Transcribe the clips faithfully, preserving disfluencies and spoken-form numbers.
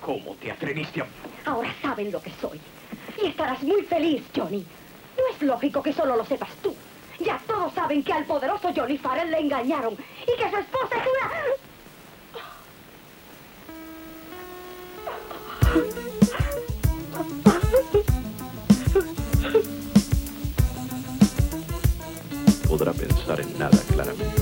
¿Cómo te atreviste a...? Ahora saben lo que soy. Y estarás muy feliz, Johnny. No es lógico que solo lo sepas tú. Ya todos saben que al poderoso Johnny Farrell le engañaron y que su esposa es una... Podrá pensar en nada claramente.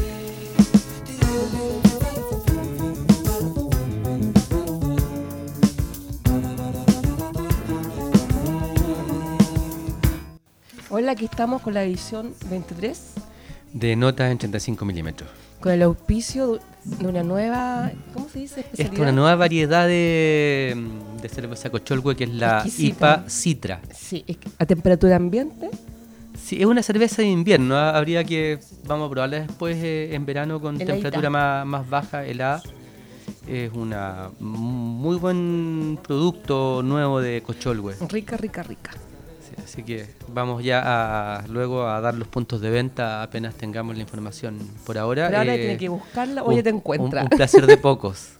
Hola, aquí estamos con la edición veintitrés de notas en treinta y cinco milímetros. Con el auspicio de una nueva, ¿cómo se dice? Esta es una nueva variedad de, de cerveza Cocholhue, que es la Exquisita. I P A Citra. Sí, es que a temperatura ambiente. Sí, es una cerveza de invierno. ¿ah? Habría que, vamos a probarla después eh, en verano con Heladita. temperatura más, más baja, helada. Es un muy buen producto nuevo de Cocholhue. Rica, rica, rica. Sí, así que vamos ya a, luego a dar los puntos de venta apenas tengamos la información. Por ahora, Pero ahora eh, tiene que buscarla o ya te encuentras. Un, un placer de pocos.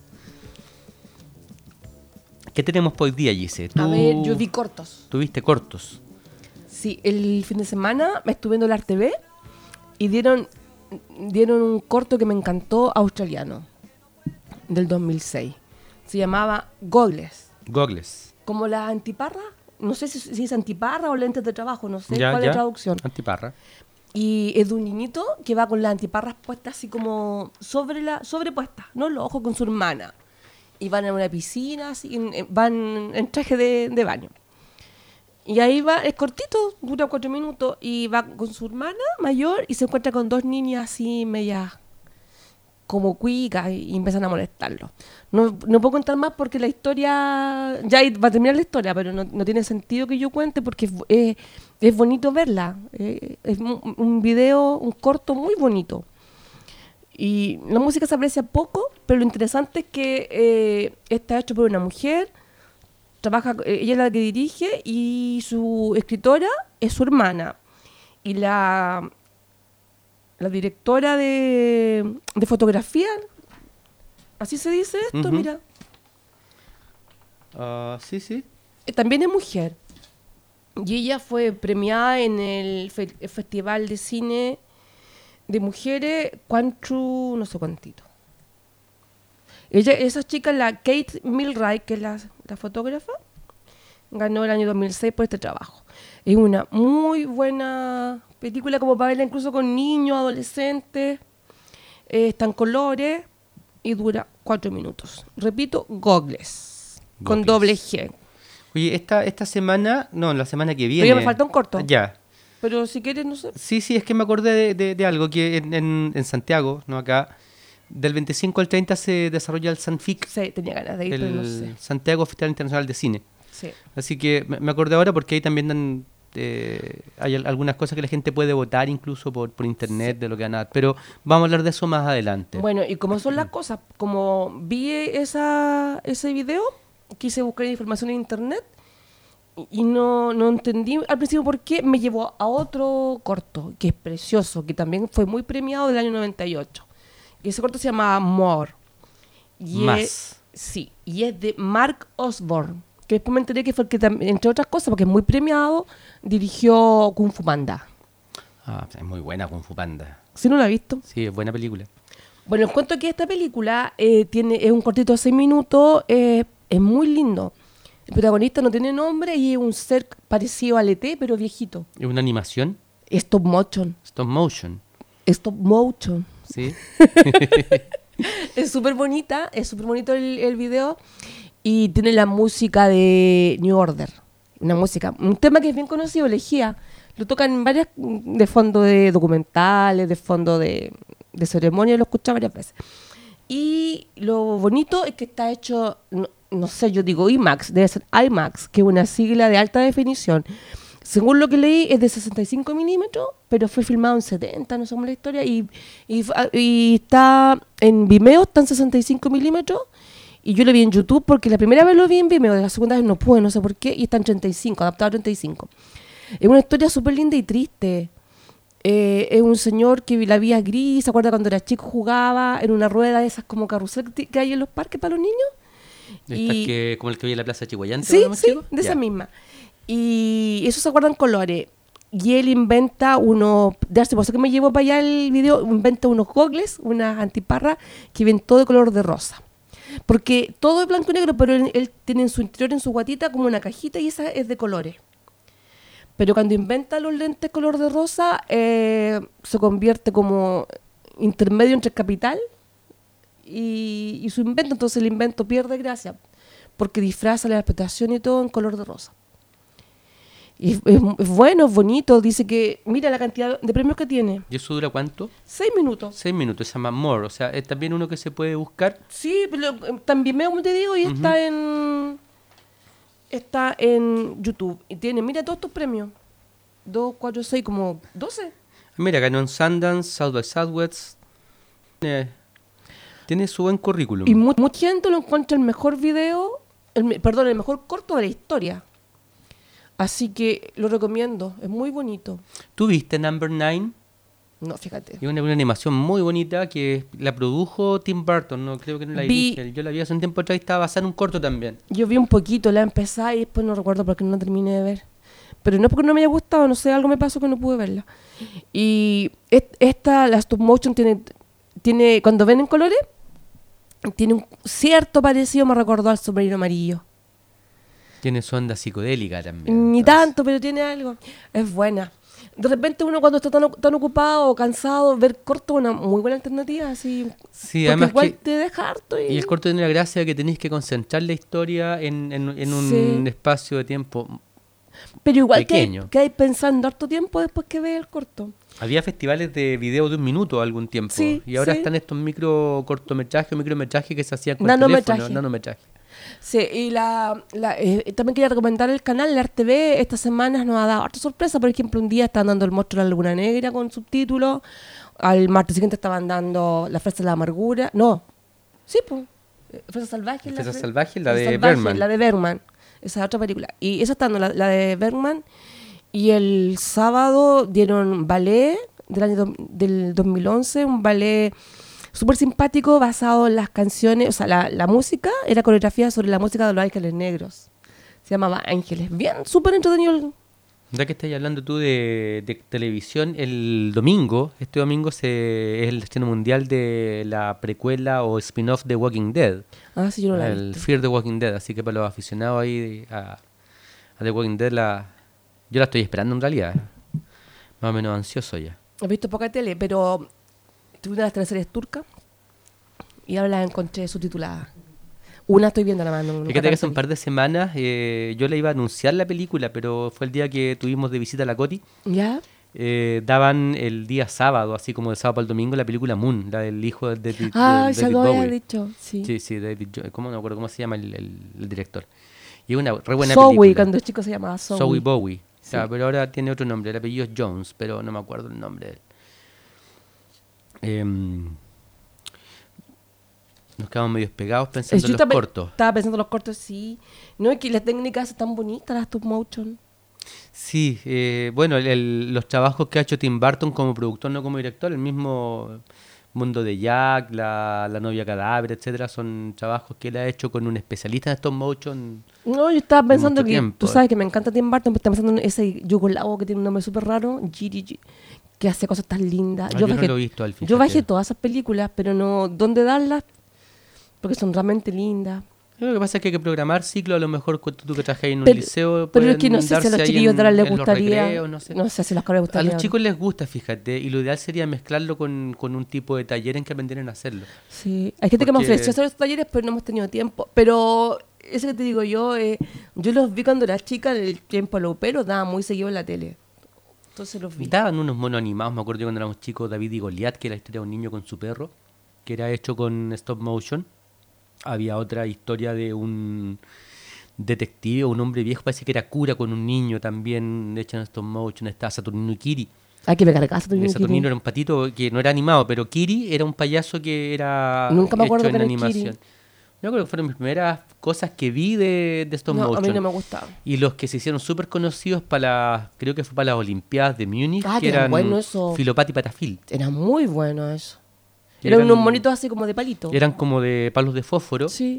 ¿Qué tenemos por hoy día, Gise? A ver, yo vi cortos. ¿Tuviste cortos? Sí, el fin de semana me estuve viendo el Arte B y dieron, dieron un corto que me encantó, australiano, del dos mil seis. Se llamaba Goggles. Goggles. Como la antiparra. No sé si, si es antiparra o lentes de trabajo, no sé Ya, cuál ya. es la traducción. Antiparra. Y es de un niñito que va con las antiparras puestas así como sobre la, sobrepuestas, ¿no? Los ojos con su hermana. Y van a una piscina, así, en- en- van en traje de, de baño. Y ahí va, es cortito, dura cuatro minutos, y va con su hermana mayor y se encuentra con dos niñas así medias como cuicas y, y empiezan a molestarlo. No, no puedo contar más porque la historia, ya ahí va a terminar la historia, pero no, no tiene sentido que yo cuente porque es, es, es bonito verla. Eh, es un, un video, un corto muy bonito. Y la música se aprecia poco, pero lo interesante es que eh, está hecho por una mujer, trabaja, eh, ella es la que dirige y su escritora es su hermana. Y la, la directora de, de fotografía, así se dice esto, Ujú. mira, Ah, sí, sí. eh, también es mujer. Y ella fue premiada en el, fe- el Festival de Cine de Mujeres, Quantru, no sé cuántito. Ella, esa chica, la Kate Milray, que es la, la fotógrafa, ganó el año dos mil seis por este trabajo. Es una muy buena película como para verla incluso con niños, adolescentes. Eh, está en colores y dura cuatro minutos. Repito, Goggles, con Goggles. doble G. Oye, esta, esta semana, no, la semana que viene. Oye, me falta un corto. Ya. Pero si quieres, no sé. Sí, sí, es que me acordé de, de- de algo que en, en- en Santiago, no acá, del veinticinco al treinta se desarrolla el Sanfic, Sí, tenía ganas de ir, pero no el sé. Santiago Festival Internacional de Cine. Sí. Así que me, me acordé ahora porque ahí también dan, eh, hay al- algunas cosas que la gente puede votar incluso por, por internet de lo que van a dar. Pero vamos a hablar de eso más adelante. Bueno, y como son las cosas, como vi esa, ese video, quise buscar información en internet y y no, no entendí al principio por qué, me llevó a otro corto, que es precioso, que también fue muy premiado del año noventa y ocho. Y ese corto se llama More. Y Más. es- sí, y es de Mark Osborne, que después me enteré que fue el que, tam- entre otras cosas, porque es muy premiado, dirigió Kung Fu Panda. Ah, es muy buena Kung Fu Panda. ¿Sí no lo ha visto? Sí, es buena película. Bueno, les cuento que esta película eh, tiene, es un cortito de seis minutos, eh, es muy lindo. El protagonista no tiene nombre y es un ser parecido al E T, pero viejito. Es una animación, Stop motion. stop motion. Stop motion. ¿Sí? Es súper bonita, es súper bonito el, el video y tiene la música de New Order. Una música, un tema que es bien conocido, Elegía. Lo tocan en varias, de fondo de documentales, de fondo de, de ceremonias, lo escuché varias veces. Y lo bonito es que está hecho, no, no sé, yo digo IMAX, debe ser IMAX, que es una sigla de alta definición. Según lo que leí, es de sesenta y cinco milímetros, pero fue filmado en setenta, no sé cómo es la historia, y, y, y está en Vimeo, está en sesenta y cinco milímetros, y yo lo vi en YouTube porque la primera vez lo vi en Vimeo, la segunda vez no pude, no sé por qué, y está en treinta y cinco, adaptado a treinta y cinco. Es una historia súper linda y triste. Eh, es un señor que la vía gris, ¿se acuerda cuando era chico jugaba en una rueda de esas como carrusel que hay en los parques para los niños? Estas Y- que, como el que vi en la Plaza Chihuayante. Sí, ¿no me sí, equivoco? de esa Ya. misma. Y eso se acuerdan colores. Y él inventa unos, de hace por eso que me llevo para allá el video, inventa unos gogles, unas antiparras que ven todo de color de rosa. Porque todo es blanco y negro, pero él, él tiene en su interior, en su guatita, como una cajita y esa es de colores. Pero cuando inventa los lentes color de rosa, eh, se convierte como intermedio entre capital y, y su invento. Entonces el invento pierde gracia, porque disfraza la interpretación y todo en color de rosa. Y es, es- es bueno, es bonito. Dice que, mira la cantidad de premios que tiene. ¿Y eso dura cuánto? Seis minutos. Seis minutos, se llama More. O sea, es también uno que se puede buscar. Sí, pero eh, también me como te digo, y Ujú. está en está en YouTube. Y tiene, mira todos estos premios. Dos, cuatro, seis, como doce. Mira, ganó en Sundance, South by Southwest. Eh, tiene su buen currículum. Y mu- mucha gente lo encuentra el mejor video, el, me- perdón, el mejor corto de la historia. Así que lo recomiendo, es muy bonito. ¿Tú viste Number Nine? No, fíjate. Es una, una animación muy bonita que la produjo Tim Burton, no creo que no la Vi- dirige él. Yo la vi hace un tiempo atrás y estaba basada en un corto también. Yo vi un poquito, la empecé y después no recuerdo porque no terminé de ver. Pero no es porque no me haya gustado, no sé, algo me pasó que no pude verla. Y et- esta, la stop motion, tiene, tiene cuando ven en colores, tiene un cierto parecido, me recordó al Submarino Amarillo. Tiene su onda psicodélica también. Ni entonces. tanto, pero tiene algo. Es buena. De repente uno cuando está tan, o- tan ocupado o cansado, ver corto es una muy buena alternativa, así. Sí, porque además igual que... te deja harto. Y, Y el corto tiene la gracia de que tenéis que concentrar la historia en, en, en un Sí. espacio de tiempo. pero igual que pequeño. que hay pensando harto tiempo después que ves el corto. Había festivales de video de un minuto algún tiempo. Sí, y ahora sí. están estos micro cortometrajes o micrometrajes que se hacían con Nanometraje. teléfono. Nanometraje. Sí, y la, la, eh, también quería recomendar el canal, la Arte V, estas semanas nos ha dado harta sorpresa. Por ejemplo, un día estaban dando el monstruo de la Laguna Negra con subtítulos, al martes siguiente estaban dando La Fresa de la Amargura, no, sí, pues, eh, Fresa Salvaje. La la Fresa Fre- Salvaje, la Fresa de Salvaje, Bergman. La de Bergman, esa es otra película. Y esa está dando la, la de Bergman, y el sábado dieron ballet del año do- del dos mil once, un ballet súper simpático basado en las canciones, o sea, la, la música era coreografía sobre la música de los Ángeles Negros. Se llamaba Ángeles. Bien, súper entretenido. el- Ya que estás hablando tú de, de televisión, el domingo, este domingo se, es el estreno mundial de la precuela o spin-off de Walking Dead. Ah, sí, yo no la he el visto. Fear the Walking Dead. Así que para los aficionados ahí a, a The Walking Dead, la, yo la estoy esperando en realidad. Más o menos ansioso ya. He visto poca tele, pero tuve una de las teleseries turcas y ahora las encontré subtituladas. Una estoy viendo la mano. Fíjate que hace un par de semanas eh, yo le iba a anunciar la película, pero fue el día que tuvimos de visita a la Coti. ¿Ya? Eh, daban el día sábado, así como de sábado para el domingo, la película Moon, la del hijo de, de- de- Ah, de ya David lo había Bowie. dicho. Sí. Sí, sí, David Jo- ¿cómo no me acuerdo cómo se llama el, el- el director? Y es una re buena Zoe, película. cuando el chico se llamaba Zoe. Zoe Bowie. O sea, Sí. pero ahora tiene otro nombre, el apellido es Jones, pero no me acuerdo el nombre de él. Em, nos quedamos medio pegados pensando Yo en los estaba, cortos. estaba pensando en los cortos, sí. No, es que las técnicas están bonitas, las stop motion. Sí, eh, bueno, el- el- los trabajos que ha hecho Tim Burton como productor, no como director, el mismo Mundo de Jack, la, la novia cadáver, etcétera, son trabajos que él ha hecho con un especialista en stop motion. No, yo estaba pensando Mucho que, tiempo. tú sabes que me encanta Tim Burton, pero estaba pensando en ese yugoslavo que tiene un nombre súper raro, Giri, Giri, que hace cosas tan lindas. Ah, yo no lo he visto, al yo fíjate. bajé todas esas películas, pero no, ¿dónde darlas? Porque son realmente lindas. Lo que pasa es que hay que programar ciclos, a lo mejor cu- tú que trabajas en un Pero, liceo. pero es pueden que no sé si a darse los ahí chiquillos en- de ahora les en los gustaría. recreos, no sé. No sé si a los cabros les A gustaría. los chicos les gusta, fíjate, y lo ideal sería mezclarlo con, con un tipo de taller en que aprendieran a hacerlo. Sí, hay gente que me Porque- ofreció hacer los talleres, pero no hemos tenido tiempo. Pero ese que te digo yo, eh, yo los vi cuando era chica, en el tiempo lo pero daba muy seguido en la tele. Entonces los vi. Daban unos monos animados, me acuerdo yo cuando éramos chicos, David y Goliat, que era la historia de un niño con su perro, que era hecho con stop motion. Había otra historia de un detective, un hombre viejo, parece que era cura con un niño también, hecha en stop motion. Estaba Saturnino y Kiri. Hay que pegar casa. Eh, Saturnino era un patito que no era animado, pero Kiri era un payaso que era Nunca me acuerdo hecho en que era el animación. Kiri. Yo creo que fueron mis primeras cosas que vi de, de stop No, motion. a mí no me gustaba. Y los que se hicieron súper conocidos para las, creo que fue para las Olimpiadas de Múnich, Ah, que que era eran bueno eso. Filopat y Patafil. Era muy bueno eso. Eran Eran- unos monitos así como de palito. Eran como de palos de fósforo Sí.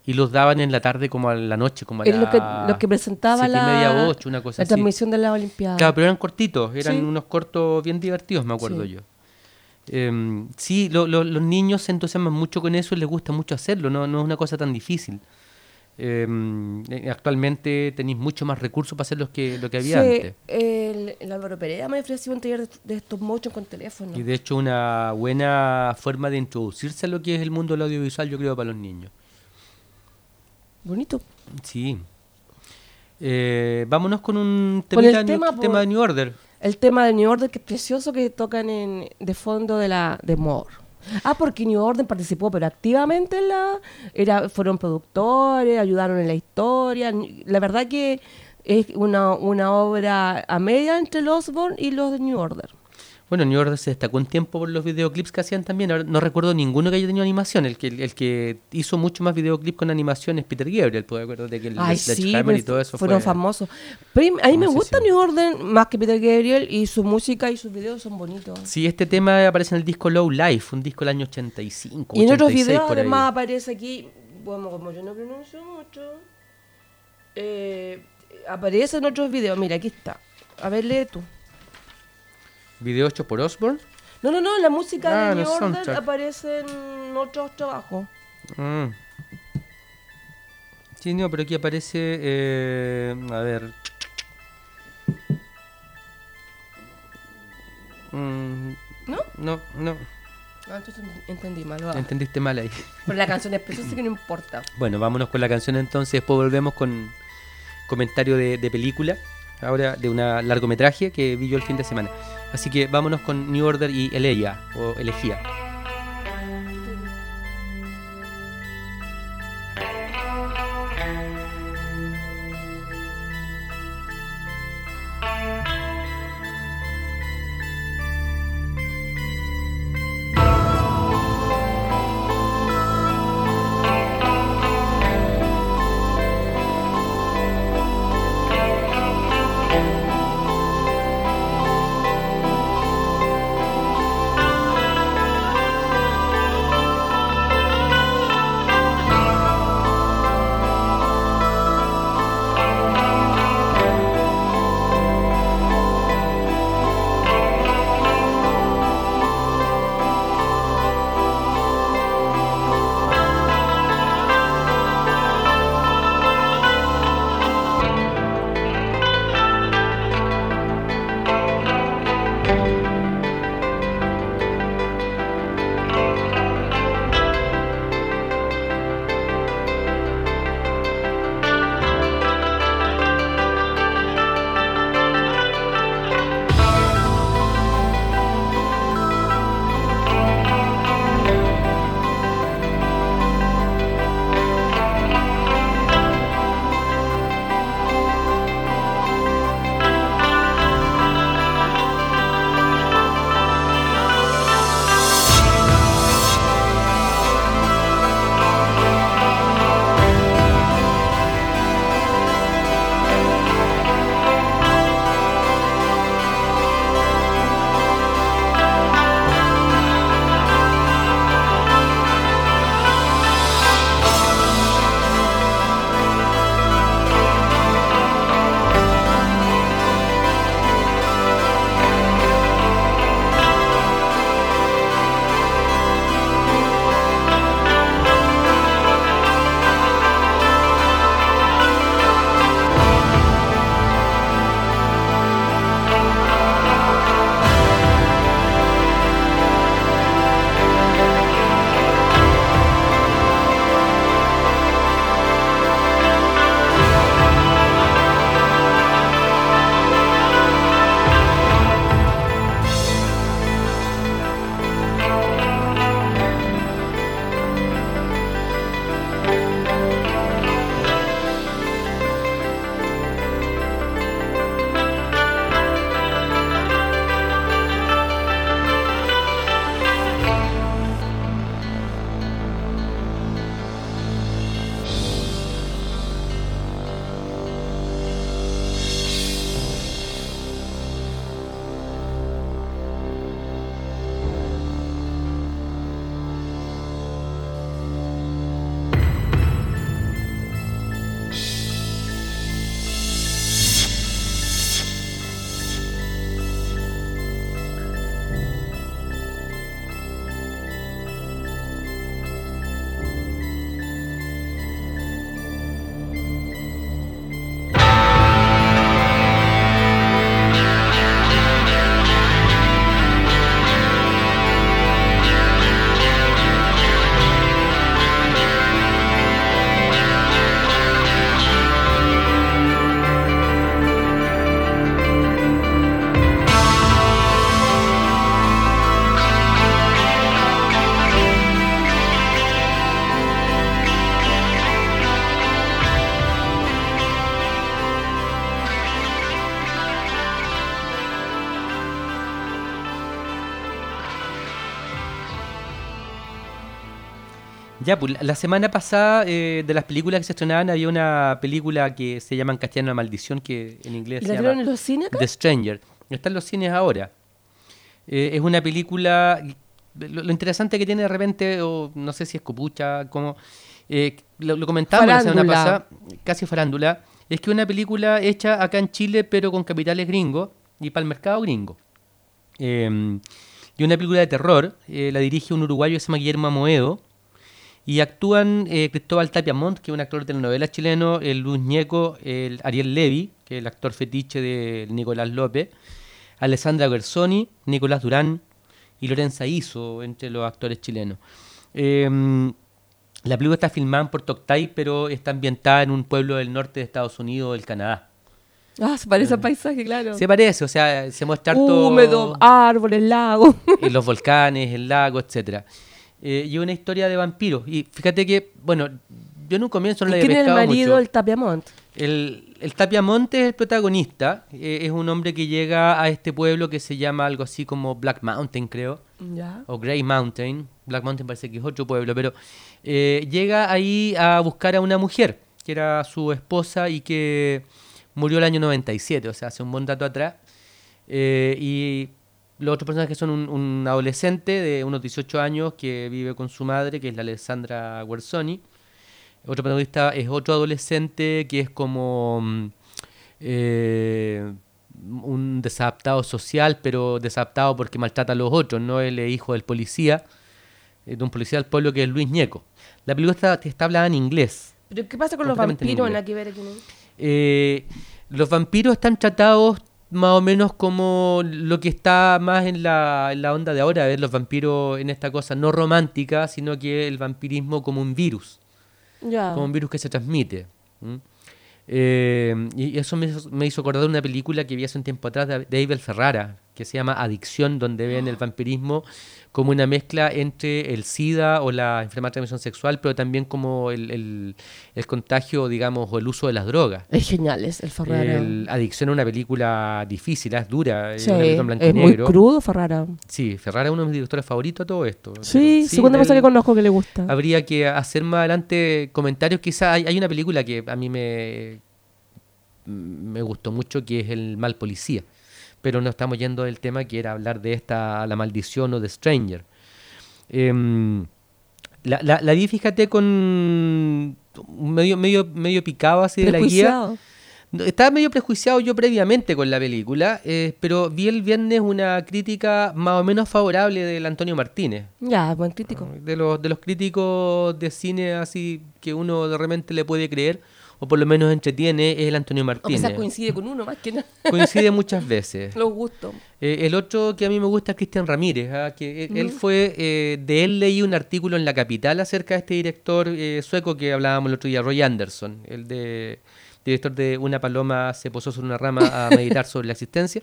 y los daban en la tarde como a la noche, como a Es lo que, las lo que presentaba siete y la, media, ocho, una cosa la así. transmisión de la Olimpiada. Claro, pero eran cortitos, eran Sí. unos cortos bien divertidos, me acuerdo Sí. yo. Eh, sí, lo- lo- los niños se entusiasman mucho con eso y les gusta mucho hacerlo, no, no es una cosa tan difícil. Eh, eh, actualmente tenéis mucho más recursos para hacer lo que, lo que había Sí, antes. el, el Álvaro Pereira me ofreció un taller de, de stop motion con teléfono. Y de hecho una buena forma de introducirse a lo que es el mundo del audiovisual, yo creo, para los niños. Bonito. Sí. Eh, vámonos con un Con el temita, tema, New- po. tema de New Order. El tema de New Order, que es precioso, que tocan en, de fondo de la de More. Ah, porque New Order participó, pero activamente en la... Era, fueron productores, ayudaron en la historia. La verdad que es una, una obra a media entre los Osborne y los de New Order. Bueno, New Order se destacó un tiempo por los videoclips que hacían también. Ahora no recuerdo ninguno que haya tenido animación. El que, el que hizo mucho más videoclips con animación es Peter Gabriel. Puedo acuerdo de que el Ay, de sí, Sledgehammer pero y todo eso fueron fue famosos. Pero a mí me gusta famosísimo. New Order más que Peter Gabriel, y su música y sus videos son bonitos. Sí, este tema aparece en el disco Low Life, un disco del año ochenta y cinco, Y en otros ochenta y seis videos por ahí. además aparece aquí, bueno, como yo no pronuncio mucho, eh, aparece en otros videos. Mira, aquí está. A ver, lee tú. Video hecho por Osborne. No, no, no, la música Ah, de en el New Order soundtrack. aparece en otros trabajos. Mm. Sí, no, pero aquí aparece, eh, a ver. Mm, ¿No? no, no, Ah, entonces entendí mal. va. entendiste mal ahí. Pero la canción es preciosa, que no importa. Bueno, vámonos con la canción entonces, después volvemos con comentario de, de película, ahora de un largometraje que vi yo el fin de semana. Así que vámonos con New Order y Elegia, o Elegía. Thank Ya, pues la- la semana pasada eh, de las películas que se estrenaban había una película que se llama en castellano La Maldición, que en inglés ¿Y se la vieron llama en los cines acá? The Stranger. Está en los cines ahora. Eh, es una película, lo, lo interesante que tiene de repente, o no sé si es copucha, como eh, lo, lo comentábamos la semana Farándula. pasada, casi farándula, es que una película hecha acá en Chile pero con capitales gringos y para el mercado gringo. Eh, y una película de terror, eh, la dirige un uruguayo que se llama Guillermo Amoedo, y actúan eh, Cristóbal Tapia Montt, que es un actor de telenovela chileno, el Luis Ñeco, el Ariel Levy, que es el actor fetiche de Nicolás López, Alessandra Guerzoni, Nicolás Durán y Lorenza Iso, entre los actores chilenos. Eh, la película está filmada en Puerto Octay, pero está ambientada en un pueblo del norte de Estados Unidos, del Canadá. Ah, se parece al paisaje, claro. Se parece, o sea, se muestra harto Húmedo, árboles, lagos. en los volcanes, el lago, etcétera. Eh, y una historia de vampiros. Y fíjate que, bueno, yo en un comienzo no ¿Y le quién había es el pescado marido mucho. del Tapiamont? El, el Tapia Monte es el protagonista. eh, es un hombre que llega a este pueblo que se llama algo así como Black Mountain, creo. Ya. O Grey Mountain. Black Mountain parece que es otro pueblo, pero eh, llega ahí a buscar a una mujer, que era su esposa y que murió el año noventa y siete, o sea, hace un buen rato atrás. Eh, y los otros personajes son un, un adolescente de unos dieciocho años que vive con su madre, que es la Alessandra Guerzoni. Otro protagonista es otro adolescente que es como mm, eh, un desadaptado social, pero desadaptado porque maltrata a los otros, ¿no? Él es hijo del policía, eh, de un policía del pueblo que es Luis Ñeco. La película está, está hablada en inglés. ¿Pero qué pasa con los Completamente en vampiros? inglés. Nada que ver aquí, ¿no? Eh, los vampiros están tratados más o menos como lo que está más en la, en la onda de ahora, ver los vampiros en esta cosa no romántica, sino que el vampirismo como un virus. Ya. Como un virus que se transmite. ¿Mm? Eh, y eso me hizo, me hizo acordar de una película que vi hace un tiempo atrás de, de Abel Ferrara, que se llama Adicción, donde ven el vampirismo como una mezcla entre el SIDA o la enfermedad de transmisión sexual, pero también como el, el, el contagio, digamos, o el uso de las drogas. Es genial, es el Ferrara. El Adicción es una película difícil, es dura, es Sí, una película en blanco y es muy negro. crudo Ferrara. Sí, Ferrara es uno de mis directores favoritos a todo esto. Sí, Pero segunda persona él- que conozco que le gusta. Habría que hacer más adelante comentarios. Quizá hay, hay una película que a mí me, me gustó mucho, que es El Mal Policía. Pero no estamos yendo del tema que era hablar de esta, La Maldición o The Stranger. Em, la, la, la vi, fíjate, con medio, medio, medio picado así de la guía. Prejuiciado. No, estaba medio prejuiciado yo previamente con la película, eh, pero vi el viernes una crítica más o menos favorable del Antonio Martínez. Ya, buen crítico. De los, de los críticos de cine así que uno de repente le puede creer, o por lo menos entretiene, es el Antonio O Martínez. quizás coincide con uno más que nada. Coincide muchas veces. Los gustos. Eh, el otro que a mí me gusta es Cristian Ramírez, ¿ah? que él, él fue, eh, de él leí un artículo en La Capital acerca de este director eh, sueco que hablábamos el otro día, Roy Anderson, el de director de Una paloma se posó sobre una rama a meditar sobre la existencia.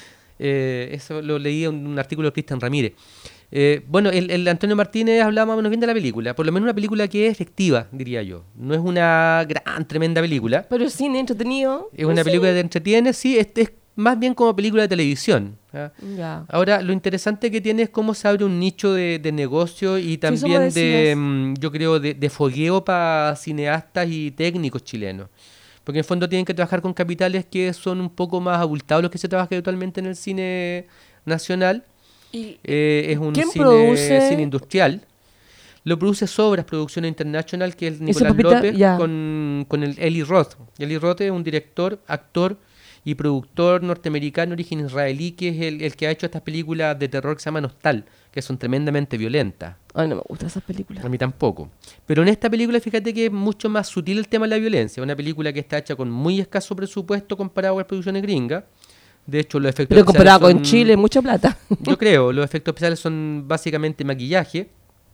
Eh, eso lo leí en un artículo de Cristian Ramírez. Eh, bueno, el, el Antonio Martínez hablaba más o menos bien de la película, por lo menos una película que es efectiva, diría yo. No es una gran, tremenda película. Pero es cine entretenido. Es una Sí. película que te entretiene, sí, es, es más bien como película de televisión. ¿ah? Ya. Ahora, lo interesante que tiene es cómo se abre un nicho de, de negocio y eso me también de, decías. mm, yo creo, de, de fogueo para cineastas y técnicos chilenos. Porque en el fondo tienen que trabajar con capitales que son un poco más abultados los que se trabaja habitualmente en el cine nacional. Y Eh, es un ¿quién cine, produce? cine industrial. Lo produce Sobras Producción International, que es Ese Nicolás papita- López, ya. con, con el Eli Roth. Eli Roth es un director, actor y productor norteamericano de origen israelí, que es el, el que ha hecho estas películas de terror que se llaman Hostal, que son tremendamente violentas. ay, no me gustan esas películas. A mí tampoco. Pero en esta película, fíjate que es mucho más sutil el tema de la violencia. Una película que está hecha con muy escaso presupuesto comparado con las producciones gringas. De hecho, los efectos Pero comparado especiales con son- Chile, mucha plata. Yo creo, los efectos especiales son básicamente maquillaje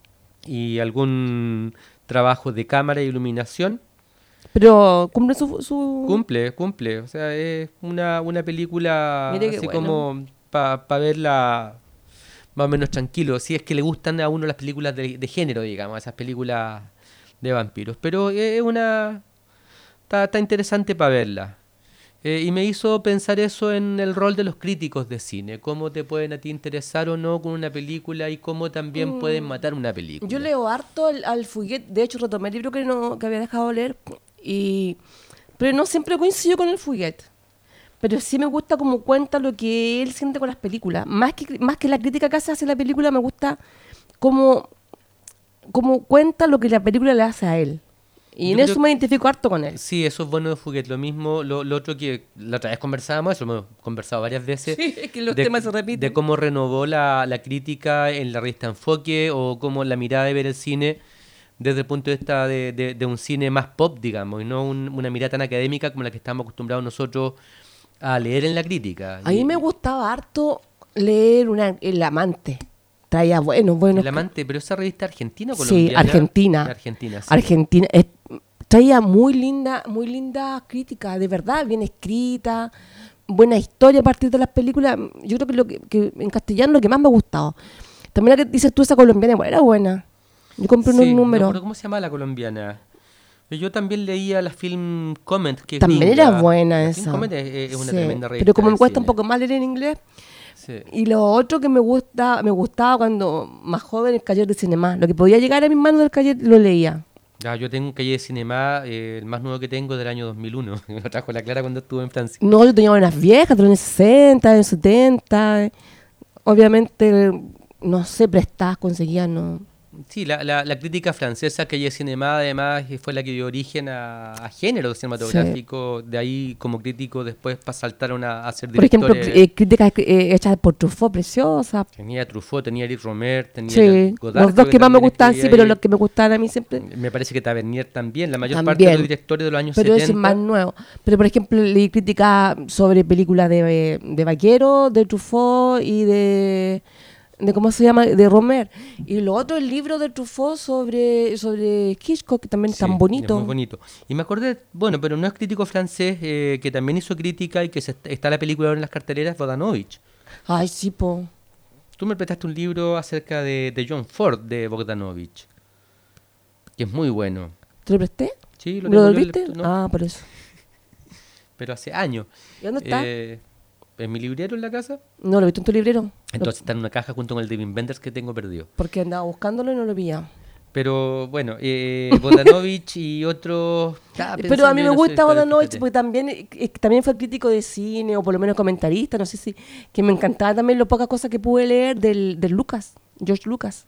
y algún trabajo de cámara e iluminación. Pero cumple su... su... Cumple, cumple. O sea, es una, una película Mire qué así bueno. como para verla más o menos tranquilo. Si es que le gustan a uno las películas de, de género, digamos, esas películas de vampiros. Pero es una... Está, está interesante para verla. Eh, y me hizo pensar eso en el rol de los críticos de cine, cómo te pueden a ti interesar o no con una película y cómo también pueden matar una película. Yo leo harto al, al Fuguet, de hecho retomé el libro que, no, que había dejado de leer, y, pero no siempre coincido con el Fuguet. Pero sí me gusta cómo cuenta lo que él siente con las películas. Más que, más que la crítica que hace hacia la película, me gusta cómo, cómo cuenta lo que la película le hace a él. Y Yo en creo eso que- me identifico harto con él. Sí, eso es bueno de Fuguet. Lo mismo, lo, lo otro que la otra vez conversábamos, eso lo hemos conversado varias veces. Sí, es que los de, temas se repiten. de cómo renovó la, la crítica en la revista Enfoque o cómo la mirada de ver el cine desde el punto de vista de, de, de un cine más pop, digamos, y no un- una mirada tan académica como la que estamos acostumbrados nosotros a leer en la crítica. A mí Y- me gustaba harto leer una, El Amante. Traía buenos, buenos. El Amante, pero esa revista argentina o Sí, colombiana. Argentina. Argentina, sí. Argentina. eh, traía muy linda, muy linda crítica, de verdad, bien escrita, buena historia a partir de las películas. Yo creo que, lo que, que en castellano lo que más me ha gustado. También la que dices tú, esa colombiana, igual era buena. Yo compré Sí, unos no me números. acuerdo ¿cómo se llama la colombiana? Yo también leía la Film Comment, que es También gringa. era buena La esa. Film Comment es, es una Sí, tremenda revista. pero como me de cuesta un cine. poco más leer en inglés. Sí. Y lo otro que me gusta, me gustaba cuando más joven, el Cahiers de Cinema. Lo que podía llegar a mis manos del Cahiers lo leía. Ya, yo tengo un calle de cinema, eh, el más nuevo que tengo del año dos mil uno. Me lo trajo la Clara cuando estuve en Francia. No, yo tenía unas viejas, de los años sesenta, de los setenta. eh. Obviamente, no sé, prestadas, conseguía, no. Sí, la, la, la crítica francesa Calle de Cinema además eh, fue la que dio origen a, a género cinematográfico. De ahí como crítico después para saltar a, una, a ser Por ejemplo, directores. eh, críticas eh, hechas por Truffaut, preciosas. Tenía Truffaut, tenía Eric Romer, tenía Sí, Godard, los dos creo que más me también gustaban, sí, escribía pero ahí. los que me gustaban a mí siempre. Me parece que Tavernier también, la mayor parte También. de los directores de los años Pero setenta. ese es más nuevo. Pero, por ejemplo, leí críticas sobre películas de, de vaqueros, de Truffaut y de, de ¿cómo se llama? De Romer. Y lo otro, el libro de Truffaut sobre, sobre Hitchcock, que también es Sí, tan bonito. es muy bonito. Y me acordé, bueno, pero no es crítico francés, eh, que también hizo crítica y que se, está la película ahora en las carteleras, Bogdanovich. Ay, sí, po. Tú me prestaste un libro acerca de, de John Ford, de Bogdanovich, que es muy bueno. ¿Te lo presté? Sí, ¿Lo tengo yo en devolviste? lectu- no, Ah, por eso. pero hace años. ¿Y dónde está? Eh, ¿En mi librero en la casa? No, lo viste en tu librero. Entonces está en una caja junto con el de Wim Wenders que tengo perdido. Porque andaba buscándolo y no lo veía. Pero bueno, eh, Bogdanovich y otros... Estaba Pero a pensando mí en me hacer gusta historias, Bogdanovich fíjate. porque también, eh, eh, también fue crítico de cine o por lo menos comentarista, no sé si, que me encantaba también lo pocas cosas que pude leer del, del Lucas, George Lucas.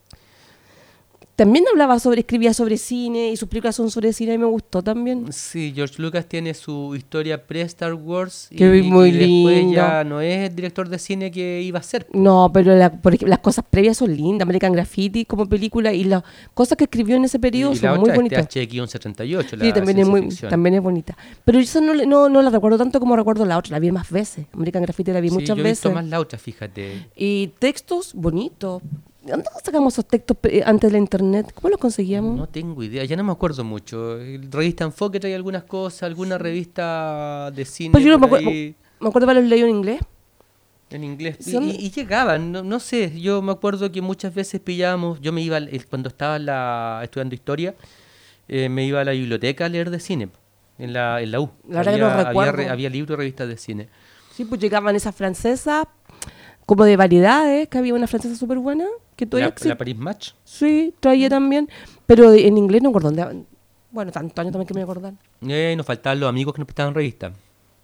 También hablaba sobre, escribía sobre cine y sus películas son sobre cine y me gustó también. Sí, George Lucas tiene su historia pre-Star Wars y, Qué muy y después lindo. ya no es el director de cine que iba a ser. No, pero la- por ejemplo, las cosas previas son lindas, American Graffiti como película y las cosas que escribió en ese periodo Y la son muy otra bonitas. es T H X setenta y ocho, la Sí, también es, ciencia muy, ficción. también es bonita. Pero yo esa no, le- no, no la recuerdo tanto como recuerdo la otra, la vi más veces. American Graffiti la vi Sí, muchas yo he visto veces. más la otra, fíjate. Y textos bonitos. ¿Dónde sacamos esos textos eh, antes de la internet? ¿Cómo los conseguíamos? No tengo idea, ya no me acuerdo mucho. El Revista Enfoque trae algunas cosas, alguna revista de cine Pues yo no me por acuerdo, ahí me acuerdo de haberlos leído en inglés. en inglés. Y, Son- y- y llegaban, no, no sé, yo me acuerdo que muchas veces pillábamos, yo me iba, al- el- cuando estaba en la- estudiando historia, eh, me iba a la biblioteca a leer de cine, en la, en la U. La verdad que no había, había, recuerdo. re- había libros y revistas de cine. Sí, pues llegaban esas francesas, como de variedades, que había una francesa súper buena, que todavía La, existe. la Paris Match. Sí, traía también, pero de- en inglés no recuerdo dónde. Bueno, tantos años también que me acordar. Eh, nos faltaban los amigos que nos prestaban revistas.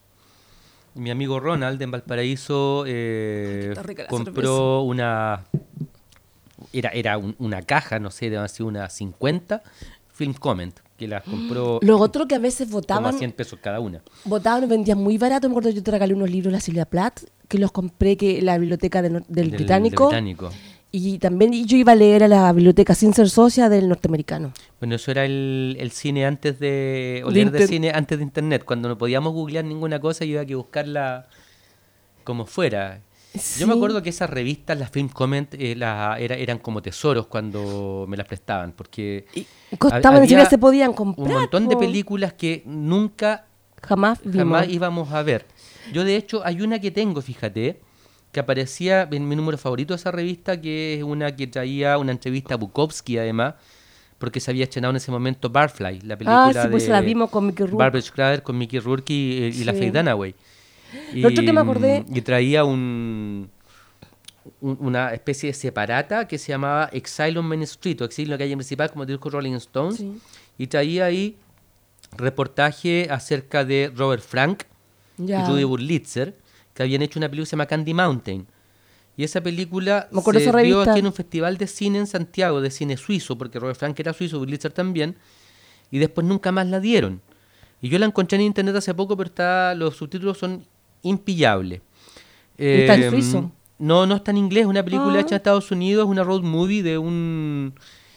Mi amigo Ronald en Valparaíso eh, Ay, qué rica la compró una era era un- una caja, no sé, deben haber sido unas cincuenta Film Comment, que las compró Lo otro que a veces como a votaban, cien pesos cada una. votaban y vendían muy barato. Me acuerdo yo te regalé unos libros de la Silvia Plath, que los compré que en la biblioteca del, nor- del Del- británico. del británico. Y también yo iba a leer a la biblioteca sin ser socia del norteamericano. Bueno, eso era el, el cine antes de... O De leer de inter- cine antes de internet, cuando no podíamos googlear ninguna cosa y había que buscarla como fuera. Yo me Sí. acuerdo que esas revistas, las Film Comment, eh, la- era- eran como tesoros cuando me las prestaban, porque Y costaban, había ni siquiera se podían comprar. un montón de po. películas que nunca Jamás vimos. jamás íbamos a ver. Yo de hecho hay una que tengo, fíjate, que aparecía en mi número favorito de esa revista, que es una que traía una entrevista a Bukowski además, porque se había estrenado en ese momento Barfly, la película Ah, sí, pues de la vimos con Mickey Rourke. Barbara Schrader con Mickey Rourke y, y la Sí. Faye Dunaway. Y, Lo otro que me acordé- y traía un, un- una especie de separata que se llamaba Exile on Main Street, o Exilio en la calle principal, como dijo Rolling Stones, Sí. y traía ahí reportaje acerca de Robert Frank Ya. y Rudy Wurlitzer, que habían hecho una película que se llama Candy Mountain. Y esa película Me acuerdo se esa dio revista. aquí en un festival de cine en Santiago, de cine suizo, porque Robert Frank era suizo, Wurlitzer también, y después nunca más la dieron. Y yo la encontré en internet hace poco, pero está, los subtítulos son impillables. ¿Está en Eh, suizo? No, no está en inglés, es una película Ah. hecha en Estados Unidos, es una road movie de un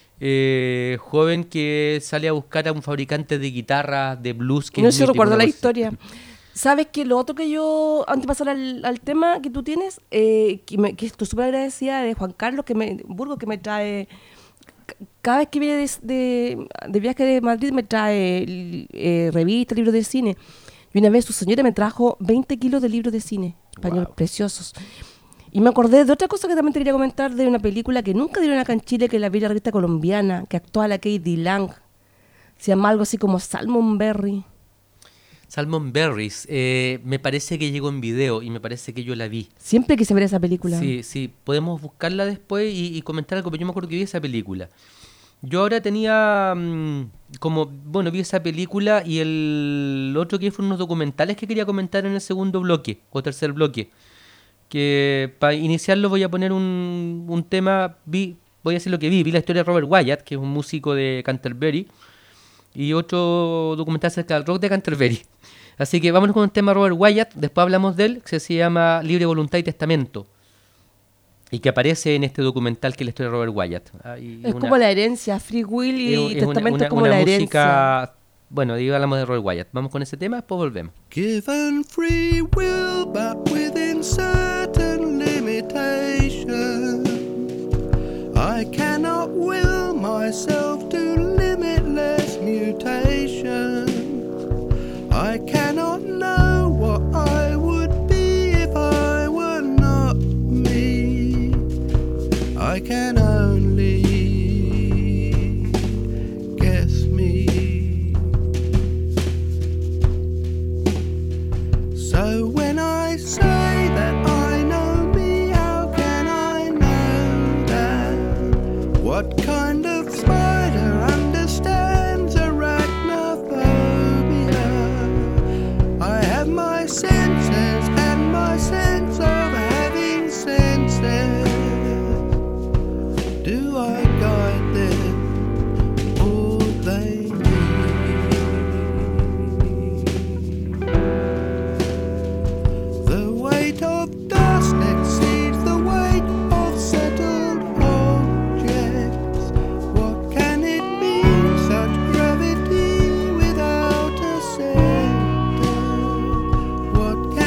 eh, joven que sale a buscar a un fabricante de guitarras, de blues. Que No es sé, mítico, recuerdo una la cosa así. historia. ¿Sabes qué? Lo otro que yo, antes de pasar al, al tema que tú tienes, eh, que, me, que estoy súper agradecida de Juan Carlos que me, Burgos, que me trae, ca- cada vez que viene de, de, de viaje de Madrid me trae eh, revistas, libros de cine. Y una vez su señora me trajo veinte kilos de libros de cine, español, Wow. preciosos. Y me acordé de otra cosa que también te quería comentar, de una película que nunca dieron acá en Chile, que la vi en la revista colombiana, que actúa la Katie Lang. Se llama algo así como Salmon Berry. Salmon Berries, eh, me parece que llegó en video y me parece que yo la vi. Siempre quise ver esa película. Sí, sí, podemos buscarla después y, y comentar algo, pero yo me acuerdo que vi esa película. Yo ahora tenía mm, como, bueno, vi esa película y el otro que fueron unos documentales que quería comentar en el segundo bloque o tercer bloque. Que para iniciarlo voy a poner un, un tema, vi, voy a decir lo que vi, vi la historia de Robert Wyatt, que es un músico de Canterbury, y otro documental acerca del rock de Canterbury. Así que vámonos con un tema de Robert Wyatt, después hablamos de él, que se llama Libre Voluntad y Testamento, y que aparece en este documental que es la historia de Robert Wyatt. Ah, y Es una- como la herencia, Free Will y es un- es una- Testamento una- es como una la herencia. música, bueno, digo, hablamos de Robert Wyatt. Vamos con ese tema, después volvemos. Given free will, but within certain limitations. I cannot will myself to limitless mutation. I cannot know what I would be if I were not me. I can only guess me. So when I say that I know me, how can I know that? What kind of spider understands arachnophobia? I have my senses and my sense of having senses. Do I guide them or they me? The weight of dust exceeds the weight of settled objects. What can it mean, such gravity without a center? What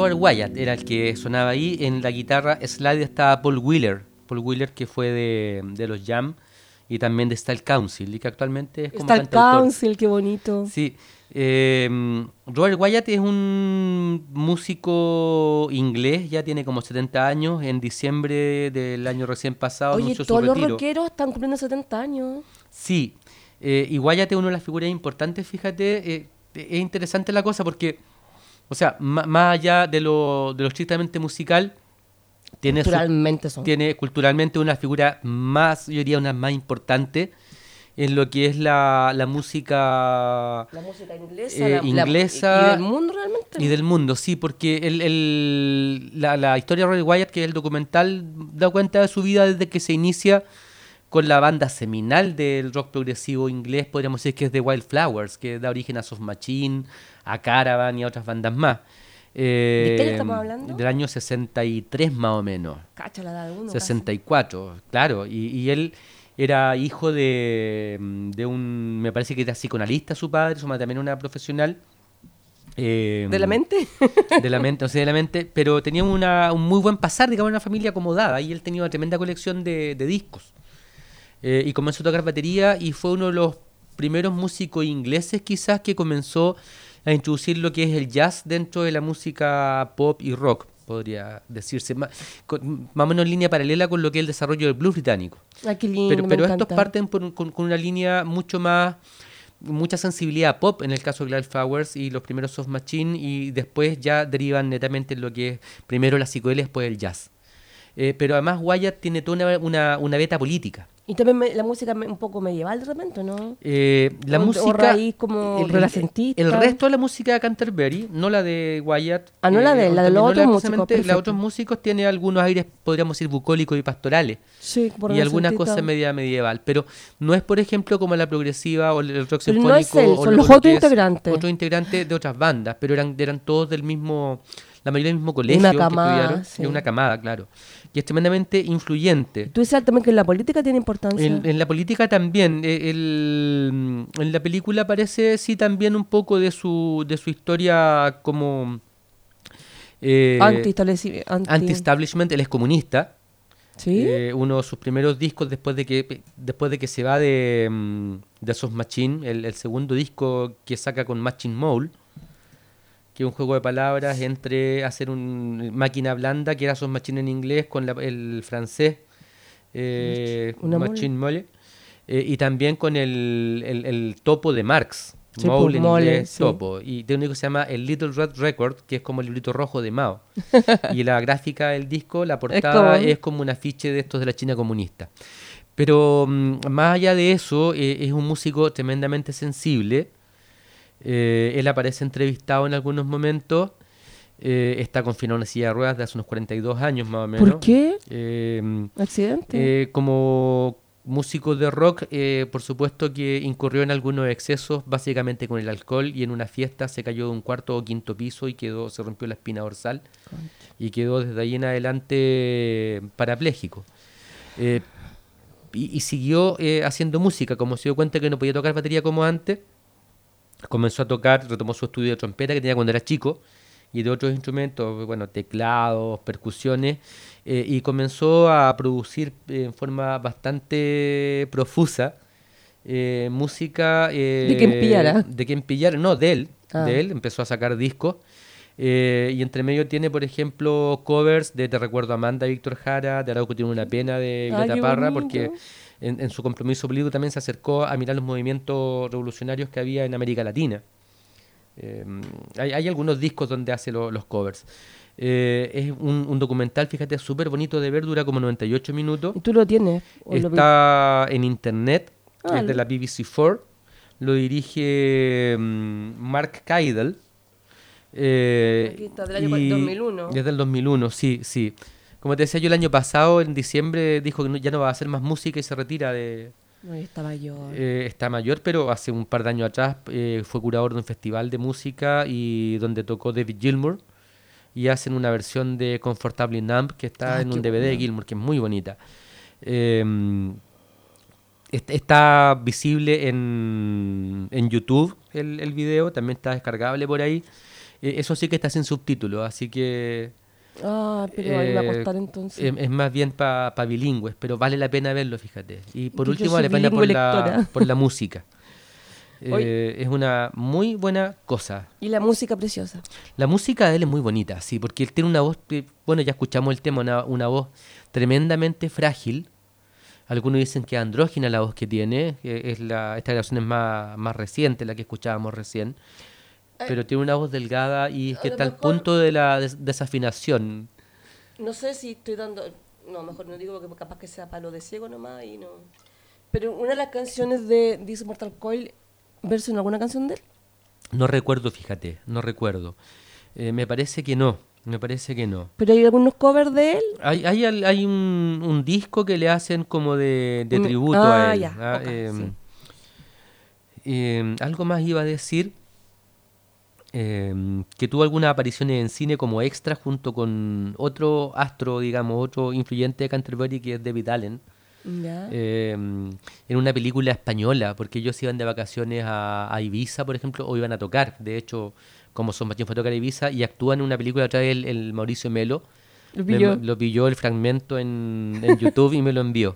Robert Wyatt era el que sonaba ahí. En la guitarra slide estaba Paul Wheeler. Paul Wheeler, que fue de, de los Jam y también de Style Council, y que actualmente es como Está el cantautor. Council, qué bonito. Sí. Eh, Robert Wyatt es un músico inglés, ya tiene como setenta años. En diciembre del año recién pasado Oye, anunció su todos los retiro. rockeros están cumpliendo setenta años. Sí, eh, y Wyatt es una de las figuras importantes, fíjate. Eh, es interesante la cosa porque, o sea, ma- más allá de lo, de lo estrictamente musical, tiene, su- Culturalmente son. tiene culturalmente una figura más, yo diría, una más importante en lo que es la, la música La música inglesa. eh, la- la- inglesa y, y del mundo realmente. y del mundo, sí, porque el, el- la, la historia de Robert Wyatt, que es el documental, da cuenta de su vida desde que se inicia con la banda seminal del rock progresivo inglés, podríamos decir que es The Wildflowers, que da origen a Soft Machine, a Caravan y a otras bandas más. Eh, ¿De qué año estamos hablando? Del año sesenta y tres más o menos. Cacha la edad de uno. sesenta y cuatro, claro, y, y él era hijo de, de un, me parece que era psicoanalista su padre, su madre también era una profesional. eh, casi. ¿De la mente? de la mente, o sea, de la mente, pero tenía una, un muy buen pasar, digamos, una familia acomodada, y él tenía una tremenda colección de, de discos. Eh, y comenzó a tocar batería y fue uno de los primeros músicos ingleses quizás que comenzó a introducir lo que es el jazz dentro de la música pop y rock, podría decirse, más, con- más o menos en línea paralela con lo que es el desarrollo del blues británico. Ah, qué lindo, Pero, me pero estos encanta. parten por un- con, con una línea mucho más, mucha sensibilidad pop en el caso de Wildflowers y los primeros Soft Machine, y después ya derivan netamente en lo que es primero la psicodelia, después el jazz. Eh, pero además Wyatt tiene toda una, una, una beta política. Y también me- la música me- un poco medieval de repente, ¿no? Eh, la O- o música raíz como el, el- renacentista. el resto de la música de Canterbury, no la de Wyatt, Ah, no la de él, la de los no otros músicos, precisamente, la de perfecto. otros músicos tiene algunos aires, podríamos decir, bucólicos y pastorales, Sí, por y algunas renacentista. cosas media medieval, pero no es, por ejemplo, como la progresiva o el, el rock Pero sinfónico. no es él, o son lo- los o lo otros que es integrantes. Otros integrantes de otras bandas, pero eran, eran todos del mismo, la mayoría del mismo colegio. Una que camada, estudiaron, sí. de una camada, claro, y es tremendamente influyente. Tú decías también que la política tiene importancia. En, en la política también, eh, el- en la película aparece sí también un poco de su de su historia como eh, Anti-estableci- anti- anti-establishment. Él es comunista. ¿Sí? Eh, uno de sus primeros discos después de que después de que se va de, mm, de Soft Machine, el, el segundo disco que saca con Machine Mole, que es un juego de palabras entre hacer un máquina blanda, que era Soft Machine en inglés, con la- el francés eh, Una mole. Machine Mole, eh, y también con el, el- el topo de Marx, Sí, Mole pues, en mole, inglés, sí. topo, y tiene un disco que se llama el Little Red Record, que es como el librito rojo de Mao, y la gráfica del disco, la portada como- es como un afiche de estos de la China comunista. Pero mm, más allá de eso, eh, es un músico tremendamente sensible. Eh, él aparece entrevistado en algunos momentos. Eh, está confinado en una silla de ruedas de hace unos cuarenta y dos años más o menos. ¿Por qué? Eh, ¿Accidente? eh, como músico de rock, eh, por supuesto que incurrió en algunos excesos, básicamente con el alcohol, y en una fiesta se cayó de un cuarto o quinto piso y quedó, se rompió la espina dorsal y quedó desde ahí en adelante parapléjico. Eh, y, y siguió eh, haciendo música. Como se dio cuenta que no podía tocar batería como antes, comenzó a tocar, retomó su estudio de trompeta que tenía cuando era chico, y de otros instrumentos, bueno, teclados, percusiones, eh, y comenzó a producir eh, en forma bastante profusa eh, música... eh, ¿De quién pillara? De quien pillara, no, de él, Ah. de él, empezó a sacar discos, eh, y entre medio tiene, por ejemplo, covers de Te Recuerdo Amanda, Víctor Jara, de Arauco Tiene una Pena, de Ah, Violeta qué Parra, bonito. porque en, en su compromiso político también se acercó a mirar los movimientos revolucionarios que había en América Latina. Eh, hay, hay algunos discos donde hace lo- los covers. Eh, es un, un documental, fíjate, súper bonito de ver, dura como noventa y ocho minutos. ¿Y tú lo tienes? ¿O lo vi- Está en internet, Ah, es de lo- la B B C cuatro, lo dirige mm, Mark Keidel. eh, Aquí está, del año y- dos mil uno. Desde el dos mil uno, sí, sí. Como te decía yo, el año pasado, en diciembre, dijo que no- ya no va a hacer más música y se retira de... No, ya está mayor. eh, está mayor, pero hace un par de años atrás eh, fue curador de un festival de música y donde tocó David Gilmour, y hacen una versión de Comfortably Numb que está Ah, en qué un D V D de buena. Gilmour, que es muy bonita. Eh, est- está visible en, en YouTube el, el video, también está descargable por ahí. Eh, eso sí que está sin subtítulos, así que Ah, pero ahí me va a eh, costar entonces. es, es más bien para pa bilingües, pero vale la pena verlo, fíjate. Y por Que yo último soy vale la pena por bilingüe la, lectora. por la música. Oye. Eh, es una muy buena cosa. Y la música preciosa. La música de él es muy bonita, sí, porque él tiene una voz, que- bueno, ya escuchamos el tema, una, una voz tremendamente frágil. Algunos dicen que es andrógina la voz que tiene, que es la, esta grabación es más, más reciente, la que escuchábamos recién, pero tiene una voz delgada y a que lo está al mejor- punto de la des- desafinación. No sé si estoy dando... No, mejor no digo porque capaz que sea palo de ciego nomás y no... Pero una de las canciones de This Mortal Coil, ¿verso en alguna canción de él? No recuerdo, fíjate, no recuerdo. Eh, me parece que no, me parece que no. ¿Pero hay algunos covers de él? Hay, hay, al- hay un, un disco que le hacen como de, de Un- tributo ah, a él. ya, ¿ah? ok, Eh, sí. eh, algo más iba a decir, eh, que tuvo algunas apariciones en cine como extra junto con otro astro, digamos, otro influyente de Canterbury que es David Allen. Ya. Eh, en una película española, porque ellos iban de vacaciones a, a Ibiza, por ejemplo, o iban a tocar. De hecho, como Son Martín fue a tocar a Ibiza y actúan en una película otra vez el, el Mauricio Melo. Lo Me- pilló. lo pilló el fragmento en, en YouTube y me lo envió.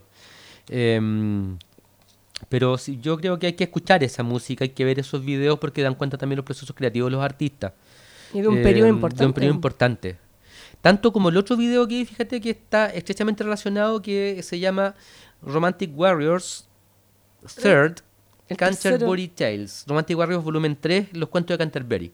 Em, pero sí, yo creo que hay que escuchar esa música, hay que ver esos videos porque dan cuenta también los procesos creativos de los artistas. Y de un Eh, periodo importante. De un periodo importante. Tanto como el otro video que fíjate que está estrechamente relacionado, que se llama Romantic Warriors Third El Canterbury Tales. Romantic Warriors volumen tres, Los cuentos de Canterbury.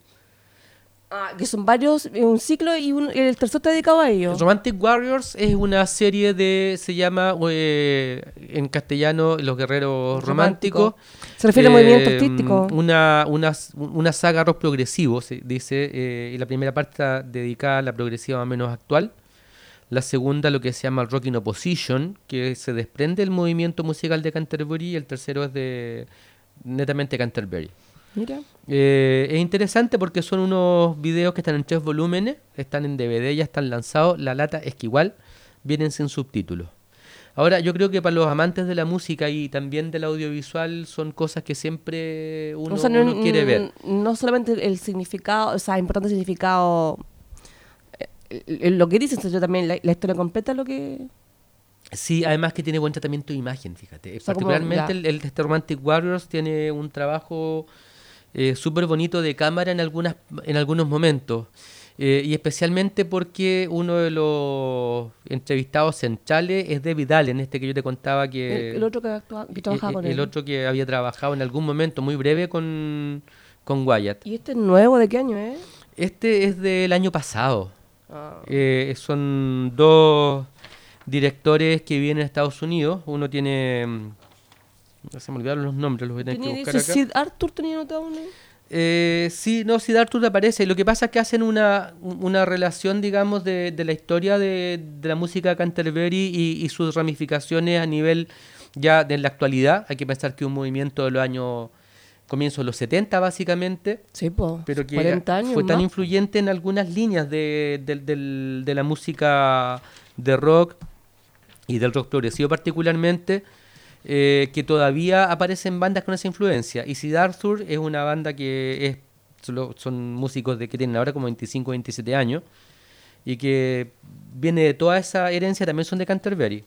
Ah, que son varios, eh, un ciclo y un, el tercero está dedicado a ellos. Romantic Warriors es una serie de, se llama eh, en castellano Los Guerreros Romántico. Románticos. Se refiere al Eh, movimiento artístico. Una, una, una saga rock progresivo, se dice, eh, y la primera parte está dedicada a la progresiva más o menos actual. La segunda lo que se llama Rock in Opposition, que se desprende del movimiento musical de Canterbury, y el tercero es de netamente Canterbury. Mira. Eh, es interesante porque son unos videos que están en tres volúmenes, están en D V D, ya están lanzados. La lata es que igual vienen sin subtítulos. Ahora, yo creo que para los amantes de la música y también del audiovisual son cosas que siempre uno, O sea, no, uno quiere ver. no solamente el, el significado, o sea, importante significado, eh, el- el- lo que dicen, sino también la, la historia completa, lo que... Sí, además que tiene buen tratamiento de imagen, fíjate. sea, como- Particularmente ya. el, el de este Romantic Warriors tiene un trabajo eh, súper bonito de cámara en, algunas, en algunos momentos. Eh, y especialmente porque uno de los entrevistados centrales es David Allen, este que yo te contaba que... el, el otro que, actúa- que trabajaba eh, con el él. otro que había trabajado en algún momento muy breve con, con Wyatt. ¿Y este es nuevo? ¿De qué año es? Este es del año pasado. Ah. Eh, son dos directores que vienen a Estados Unidos. Uno tiene... mm, Se me olvidaron los nombres, los voy a tener que Tenía, buscar dice, acá. Sid Arthur tenía notado uno. Eh, sí, no, Sid Arthur aparece. Lo que pasa es que hacen una, una relación, digamos, de, de la historia de, de la música Canterbury y, y sus ramificaciones a nivel ya de la actualidad. Hay que pensar que un movimiento de los años, comienzos de los setenta básicamente, Sí, pues, pero que cuarenta años fue tan más. influyente en algunas líneas de, del- del- de la música de rock y del rock progresivo particularmente, eh, que todavía aparecen bandas con esa influencia. Y Sid Arthur es una banda que es solo- son músicos de que tienen ahora como veinticinco, veintisiete años y que viene de toda esa herencia, también son de Canterbury.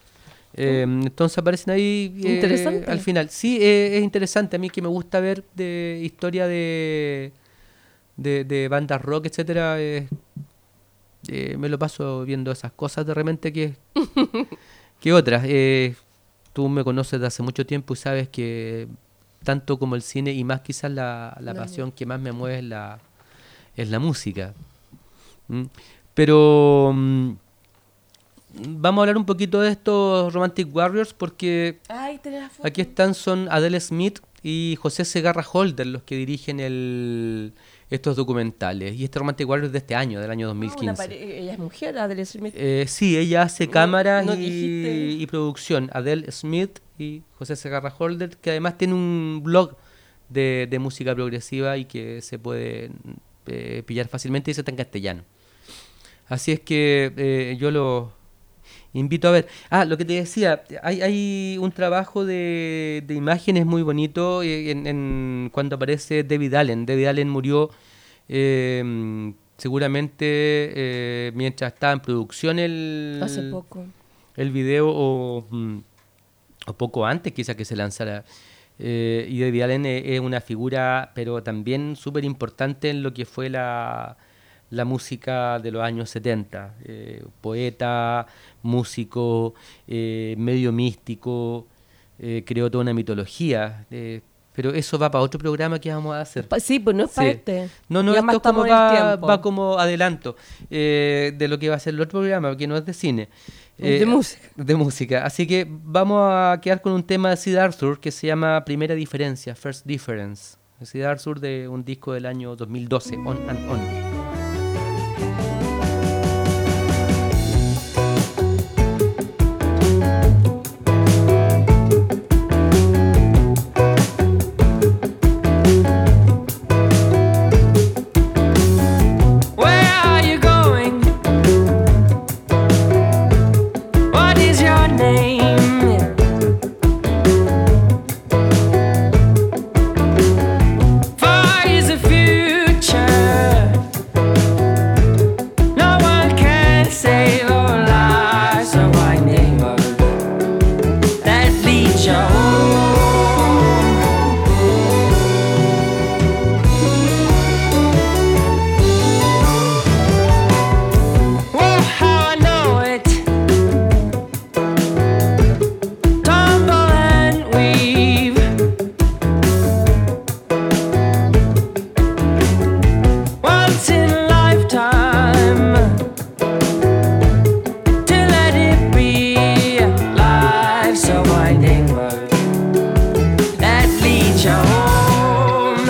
Eh, entonces aparecen ahí eh, Interesante. al final. Sí, eh, es interesante. A mí que me gusta ver de historia de, de, de bandas rock, etcétera. eh, eh, me lo paso viendo esas cosas de repente que, que otras. Eh, tú me conoces de hace mucho tiempo y sabes que tanto como el cine y más quizás la, la La pasión que más me mueve es la, es la música. ¿Mm? Pero... mm, vamos a hablar un poquito de estos Romantic Warriors porque Ay, tenés la foto. aquí están, son Adele Smith y José Segarra Holder los que dirigen el, estos documentales. Y este Romantic Warriors de este año, del año dos mil Ah, una quince. pare- ella es mujer, Adele Smith. Eh, sí, ella hace No- cámaras no y, dijiste. y producción. Adele Smith y José Segarra Holder, que además tiene un blog de, de música progresiva y que se puede eh, pillar fácilmente y se está en castellano. Así es que eh, yo lo invito a ver. Ah, lo que te decía, hay, hay un trabajo de, de imágenes muy bonito eh, en, en cuando aparece David Allen. David Allen murió Eh, seguramente eh, mientras estaba en producción el, Hace poco. el video o, mm, o poco antes quizá que se lanzara. Eh, y David Allen es, es una figura, pero también súper importante en lo que fue la, la música de los años setenta. Eh, poeta, músico, eh, medio místico, eh, creó toda una mitología. Eh, pero eso va para otro programa que vamos a hacer. Pa- Sí, pues no es Sí. para este. No, no, Ya esto más es como estamos en el va, tiempo. va como adelanto eh, de lo que va a ser el otro programa, que no es de cine. De música. De música. Así que vamos a quedar con un tema de Sid Arthur que se llama Primera Diferencia, First Difference. Sid Arthur de un disco del año dos mil doce, On and On. Where are you going? What is your name? Far is the future. No one can save our lives, so I name her that leads you home. Oh, how I know it. Tumble and weave. Once in a lifetime. To let it be. Life's a winding road that leads you home.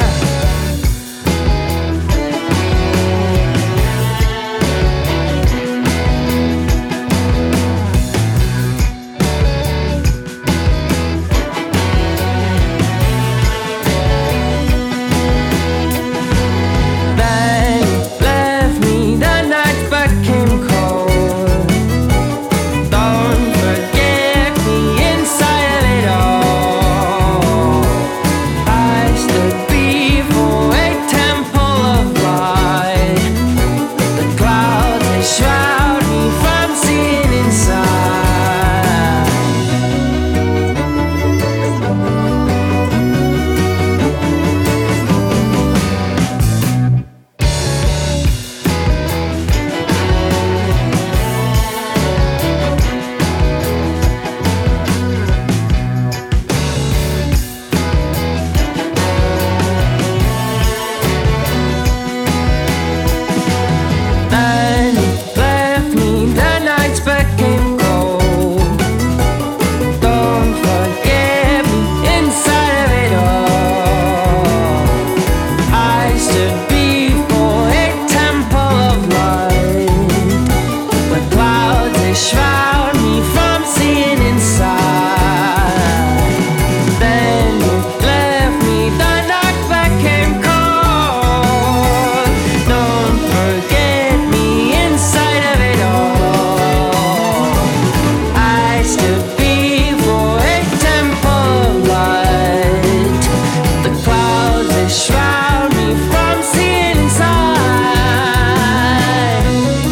Then left me, the nights became cold. Don't forget me inside of it all. I stood before a temple of light. The clouds they shroud me from seeing inside. Then left me, the nights became cold. Don't forget me inside of it all. I stood before a temple of light. The clouds they shroud me from seeing inside. Then you left me, the night became cold. Don't forget me inside of it all. I stood before a temple of light. The clouds they shroud me from seeing inside.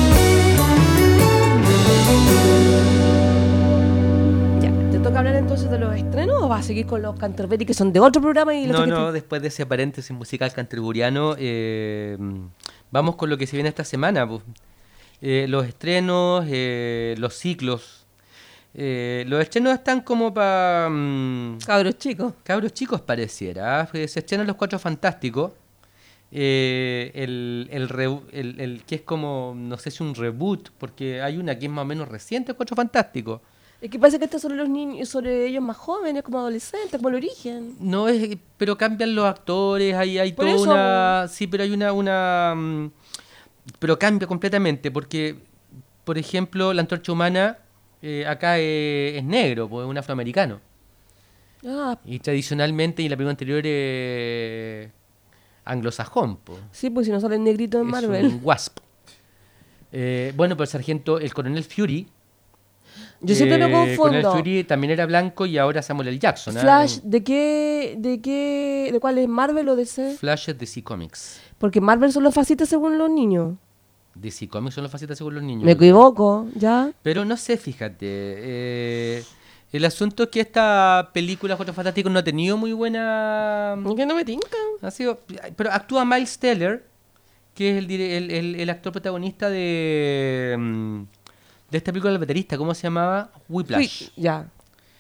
Ya, ¿te toca hablar entonces de los estrenos o vas a seguir con los Canterbury que son de otro programa? Y los No, que no, te- después de ese paréntesis musical canterburiano, eh, vamos con lo que se viene esta semana. Pues. Eh, los estrenos, eh, los ciclos. Eh, los estrenos están como para Cabros chicos. cabros chicos, pareciera. ¿ah? Se estrenan Los Cuatro Fantásticos. Eh, el, el, re- el- el que es como, no sé si un reboot, porque hay una que es más o menos reciente, Cuatro Fantásticos. Es que parece que esto es sobre los niños, sobre ellos más jóvenes, como adolescentes, como el origen. No es, pero cambian los actores, hay, hay Por toda eso, una, sí, pero hay una, una, mm, pero cambia completamente, porque, por ejemplo, la Antorcha Humana eh, acá es, es negro, pues es un afroamericano, Ah, y tradicionalmente y en la película anterior es anglosajón, pues, sí, pues si no sale el negrito en es Marvel. un wasp. Eh, bueno, pero el sargento, el coronel Fury, Yo siempre me Eh, Cornelius confundo. Fury también era blanco y ahora Samuel L. Jackson. ¿ah? Flash, ¿de qué, de qué, de cuál es Marvel o D C? Flash es D C Comics. Porque Marvel son los fascistas según los niños. D C Comics son los fascistas según los niños. Me equivoco, ¿ya? Pero no sé, fíjate. eh, el asunto es que esta película Cuatro Fantásticos no ha tenido muy buena. ¿Qué no me tinca? Ha sido, pero actúa Miles Teller, que es el, dire- el, el- el actor protagonista de, mm, de esta película del baterista. ¿Cómo se llamaba? Whiplash. Sí, ya.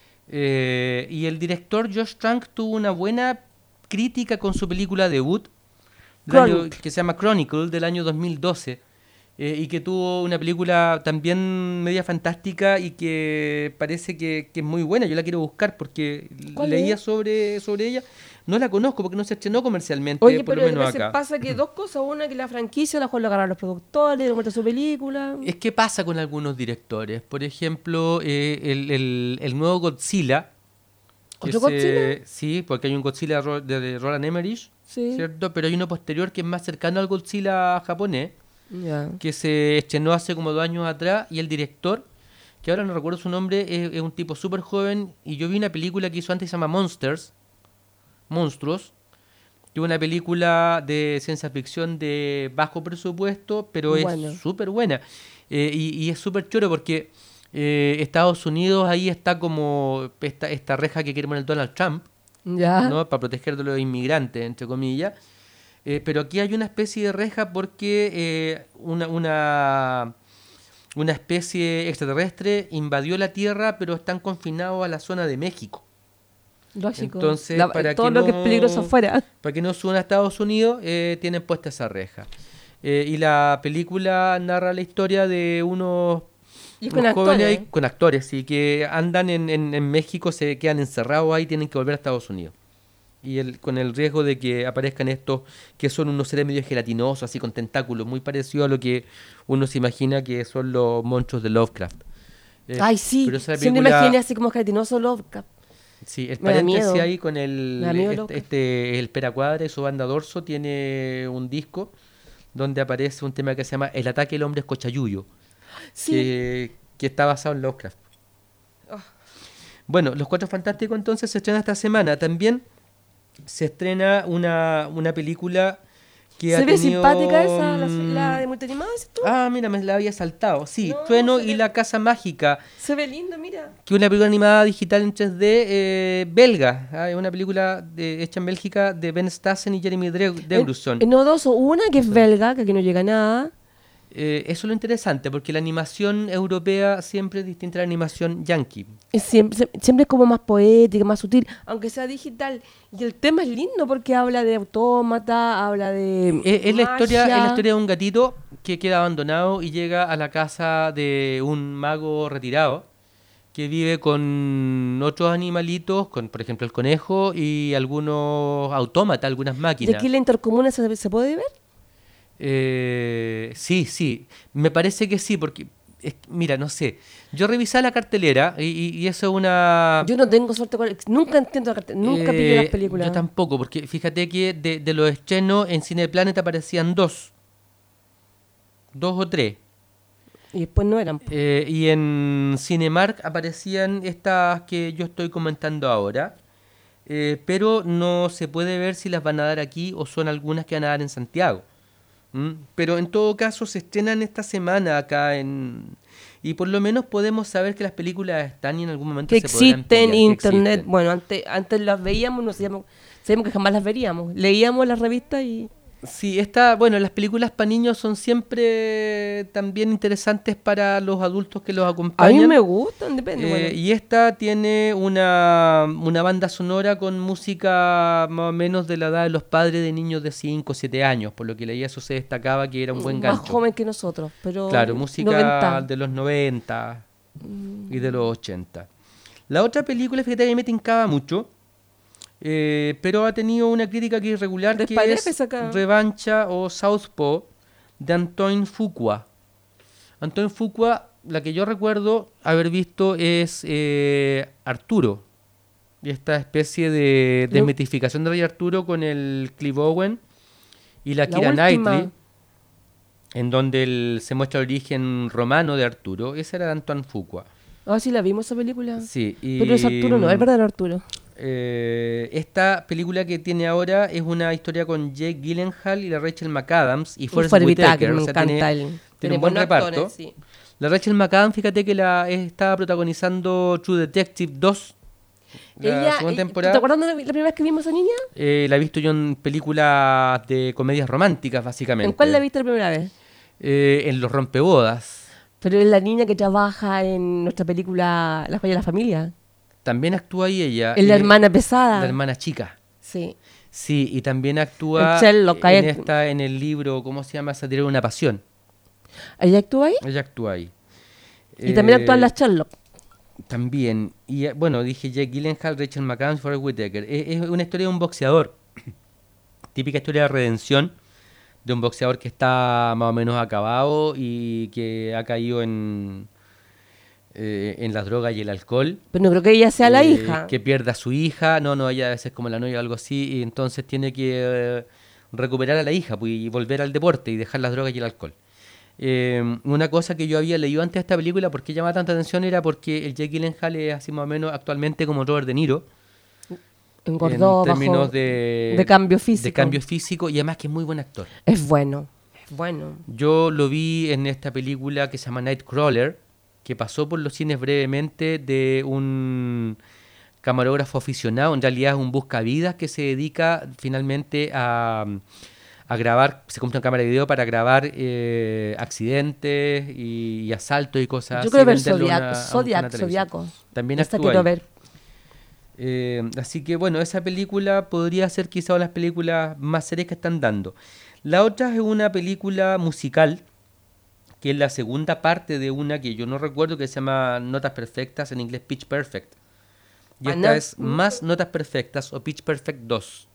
Eh, y el director Josh Trank tuvo una buena crítica con su película debut, del año- Chronicle. que se llama Chronicle, del año dos mil doce. eh, y que tuvo una película también media fantástica y que parece que, que es muy buena. Yo la quiero buscar porque ¿Cuál leía es? sobre, sobre ella. No la conozco porque no se estrenó comercialmente, Oye, por pero lo menos a veces acá. pasa que dos cosas. Una, que la franquicia la juegan a agarrar los productores, le muestra su película. Es que pasa con algunos directores. Por ejemplo, eh, el, el- el nuevo Godzilla. que ¿Otro se- Godzilla? Sí, porque hay un Godzilla ro- de, de Roland Emmerich, Sí. ¿cierto? Pero hay uno posterior que es más cercano al Godzilla japonés, Ya. que se estrenó hace como dos años atrás, y el director, que ahora no recuerdo su nombre, es, es un tipo súper joven, y yo vi una película que hizo antes que se llama Monsters, Monstruos, que es una película de ciencia ficción de bajo presupuesto, pero Bueno. es súper buena. Eh, y, y es súper choro porque eh, Estados Unidos ahí está como esta, esta reja que quiere poner Donald Trump, Ya. ¿no? Para proteger de los inmigrantes, entre comillas. Eh, pero aquí hay una especie de reja porque eh, una, una, una especie extraterrestre invadió la Tierra, pero están confinados a la zona de México. Lógico. Entonces, La- para todo que lo que es no- peligroso afuera. Para que no suban a Estados Unidos, eh, tienen puesta esa reja. Eh, y la película narra la historia de unos, Y con unos jóvenes actores. ahí- con actores, sí, que andan en, en, en México, se quedan encerrados ahí, tienen que volver a Estados Unidos. Y el, con el riesgo de que aparezcan estos que son unos seres medio gelatinosos, así con tentáculos, muy parecido a lo que uno se imagina que son los monstruos de Lovecraft. Eh, Ay, sí. pero esa Siempre película- imaginé así como gelatinoso Lovecraft. Sí, el Me da paréntesis miedo. ahí con el Me da miedo este, Lovecraft. este el Peracuadra y su banda Dorso tiene un disco donde aparece un tema que se llama El ataque del hombre escochayuyo, Sí. que, que está basado en Lovecraft. Ah. Bueno, Los Cuatro Fantásticos entonces se estrena esta semana. También se estrena una, una película que ha Se ve tenido, simpática esa, la, mm, la de muy animada, dices tú. Ah, mira, me la había saltado. Sí, No, Trueno se y ve- la Casa Mágica, Se ve lindo, mira. que es una película animada digital en tres D eh, belga. Ah, es una película de- hecha en Bélgica de Ben Stassen y Jeremy Dre- Degrusson. En, en Odoso, una que es belga, que aquí no llega nada. Eh, eso es lo interesante, porque la animación europea siempre es distinta a la animación yankee. Es siempre, siempre es como más poética, más sutil, aunque sea digital. Y el tema es lindo porque habla de autómata, habla de. Es, es la historia, es la magia. historia de un gatito que queda abandonado y llega a la casa de un mago retirado que vive con otros animalitos, con por ejemplo el conejo y algunos autómatas, algunas ¿De máquinas. aquí la intercomuna se, se puede ver? Eh, sí, sí, me parece que sí, porque, es- mira, no sé, yo revisé la cartelera y, y- y eso es una... Yo no tengo suerte con. Nunca entiendo la cartel- nunca pillo las Eh, películas. Yo tampoco, porque fíjate que de, de los estrenos en Cineplanet aparecían dos, dos o tres. Y después no eran. Eh, y en Cinemark aparecían estas que yo estoy comentando ahora, eh, pero no se puede ver si las van a dar aquí o son algunas que van a dar en Santiago. ¿Mm? Pero en todo caso se estrenan esta semana acá en... Y por lo menos podemos saber que las películas están y en algún momento Que se podrán existen en pillar, que internet. existen. Bueno, antes, antes las veíamos, no sabíamos, sabíamos que jamás las veríamos. Leíamos las revistas y. Sí, esta, bueno, las películas para niños son siempre también interesantes para los adultos que los A acompañan. mí me gustan, depende. Eh, bueno. Y esta tiene una, una banda sonora con música más o menos de la edad de los padres de niños de cinco o siete años, por lo que leía eso se destacaba que era un buen Más gancho. joven que nosotros, pero. Claro, música noventa. de los noventa y de los ochenta. La otra película, fíjate, que a mí me tincaba mucho, eh, pero ha tenido una crítica que es irregular, que Desparece es acá. Revancha o Southpaw de Antoine Fuqua. Antoine Fuqua, la que yo recuerdo haber visto es eh, Arturo. Y esta especie de Lo- desmitificación de Rey Arturo con el Clive Owen y la La Keira última. Knightley, en donde el- se muestra el origen romano de Arturo. Esa era de Antoine Fuqua. Ah, sí, la vimos esa película. Sí, y, Pero es Arturo, no, es verdadero Arturo. eh, esta película que tiene ahora es una historia con Jake Gyllenhaal y la Rachel McAdams y Forest Forrest Whitaker. Whitaker, me o sea, encanta tiene, él. tiene Tiene un buen buenos reparto. actores, sí. La Rachel McAdams, fíjate que la estaba protagonizando True Detective dos, la Ella, segunda ella- temporada. ¿Te acuerdas de la, la primera vez que vimos a esa niña? Eh, la he visto yo en películas de comedias románticas, básicamente. ¿En cuál la viste la primera vez? Eh, en Los Rompebodas. Pero es la niña que trabaja en nuestra película La joya de la familia. También actúa ahí ella. Es la eh, hermana pesada. La hermana chica. Sí. Sí, y también actúa En Sherlock, en ahí- esta, en el libro, ¿cómo se llama? Satir una pasión. ¿Ella actúa ahí? Ella actúa ahí. Y también Eh, actúa en las Sherlock. También. Y eh, bueno, dije Jake Gyllenhaal, Rachel McAdams, Forrest Whitaker. Es, es una historia de un boxeador. Típica historia de redención de un boxeador que está más o menos acabado y que ha caído en, eh, en las drogas y el alcohol. Pero no creo que ella sea la Eh, hija. Que pierda a su hija. No, no, ella a veces es como la novia o algo así. Y entonces tiene que eh, recuperar a la hija pues, y volver al deporte y dejar las drogas y el alcohol. Eh, una cosa que yo había leído antes de esta película, ¿por qué llama tanta atención? Era porque el Jake Gyllenhaal es así más o menos actualmente como Robert De Niro. Engordó, en términos bajó de, de cambio físico. de cambio físico y además que es muy buen actor. Es bueno. Es bueno. Yo lo vi en esta película que se llama Nightcrawler, que pasó por los cines brevemente de un camarógrafo aficionado, en realidad es un buscavidas que se dedica finalmente a, a grabar, se compra una cámara de video para grabar eh, accidentes y, y asaltos y cosas Yo así, quiero ver venderlo a Zodiac, una- a una Zodiac, televisión. Zodiaco. También Esta actúa quiero ahí. ver. Eh, así que bueno, esa película podría ser quizá una de las películas más serias que están dando. La otra es una película musical, que es la segunda parte de una que yo no recuerdo, que se llama Notas Perfectas, en inglés Pitch Perfect. Y Ah, esta no. es Más Notas Perfectas o Pitch Perfect dos,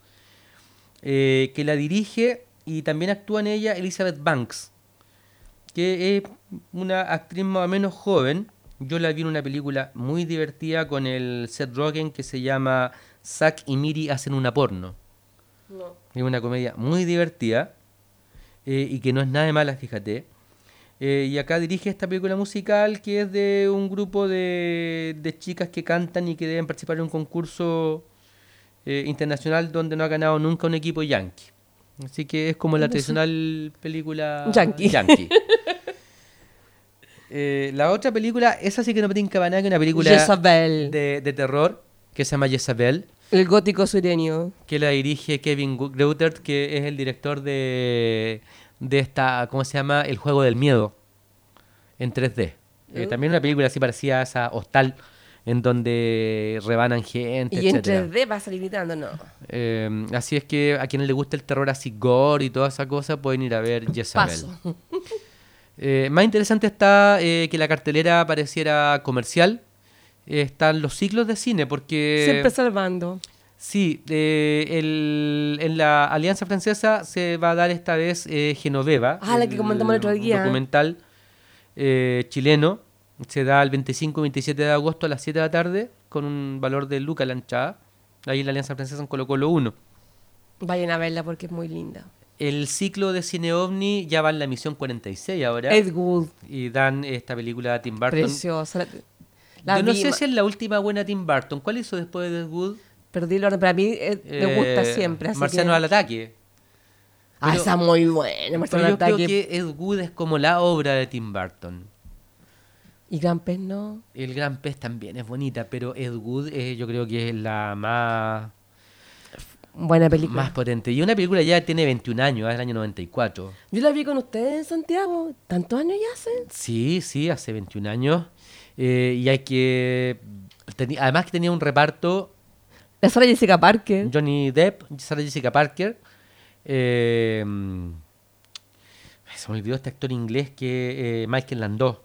eh, que la dirige y también actúa en ella Elizabeth Banks, que es una actriz más o menos joven. Yo la vi en una película muy divertida con el Seth Rogen que se llama Zack y Miri hacen una porno. Es una comedia muy divertida eh, y que no es nada de mala, fíjate. Eh, y acá dirige esta película musical que es de un grupo de, de chicas que cantan y que deben participar en un concurso eh, internacional donde no ha ganado nunca un equipo yankee. Así que es como la tradicional película Yankee. yankee. Eh, la otra película, esa sí que no me tinca para nada, que es una película Jezabel. de, de terror que se llama Jezabel, El gótico sureño. que la dirige Kevin Greutert, que es el director de, de esta, ¿cómo se llama? El juego del miedo, en tres D. Eh, Uh. también una película así parecida a esa Hostal, en donde rebanan gente, Y en etcétera. tres D va a salir gritando, no. Eh, así es que a quienes les gusta el terror así gore y toda esa cosa, pueden ir a ver Jezabel. Paso. Eh, más interesante está eh, que la cartelera pareciera comercial. Eh, están los ciclos de cine, porque... Siempre salvando. Sí, eh, el- en la Alianza Francesa se va a dar esta vez eh, Genoveva. Ah, la que comentamos el otro día. Documental eh, chileno. Se da el veinticinco y veintisiete de agosto a las siete de la tarde con un valor de Luca la hinchada. Ahí en la Alianza Francesa en Colo Colo uno. Vayan a verla porque es muy linda. El ciclo de cine ovni ya va en la emisión cuarenta y seis ahora. Ed Wood, Y dan esta película de Tim Burton. preciosa. La, la Yo no vi, sé ma- si es la última buena Tim Burton. ¿Cuál hizo después de Ed Wood? Perdí el orden, pero a mí eh, me gusta Eh, siempre. Así Marciano que... al ataque. Ah, pero- esa muy buena. Marciano Pero yo al ataque. creo que Ed Wood es como la obra de Tim Burton. Y Gran Pez no. El Gran Pez también es bonita, pero Ed Wood eh, yo creo que es la más, Buena película. más potente. Y una película ya tiene veintiún años, es del año noventa y cuatro. Yo la vi con ustedes en Santiago. ¿Tantos años ya hacen? Sí, sí, hace veintiún años. Eh, y hay que... teni- además que tenía un reparto La Sara Jessica Parker. Johnny Depp, Sarah Jessica Parker. eh, se me olvidó este actor inglés que... eh, Michael Landau.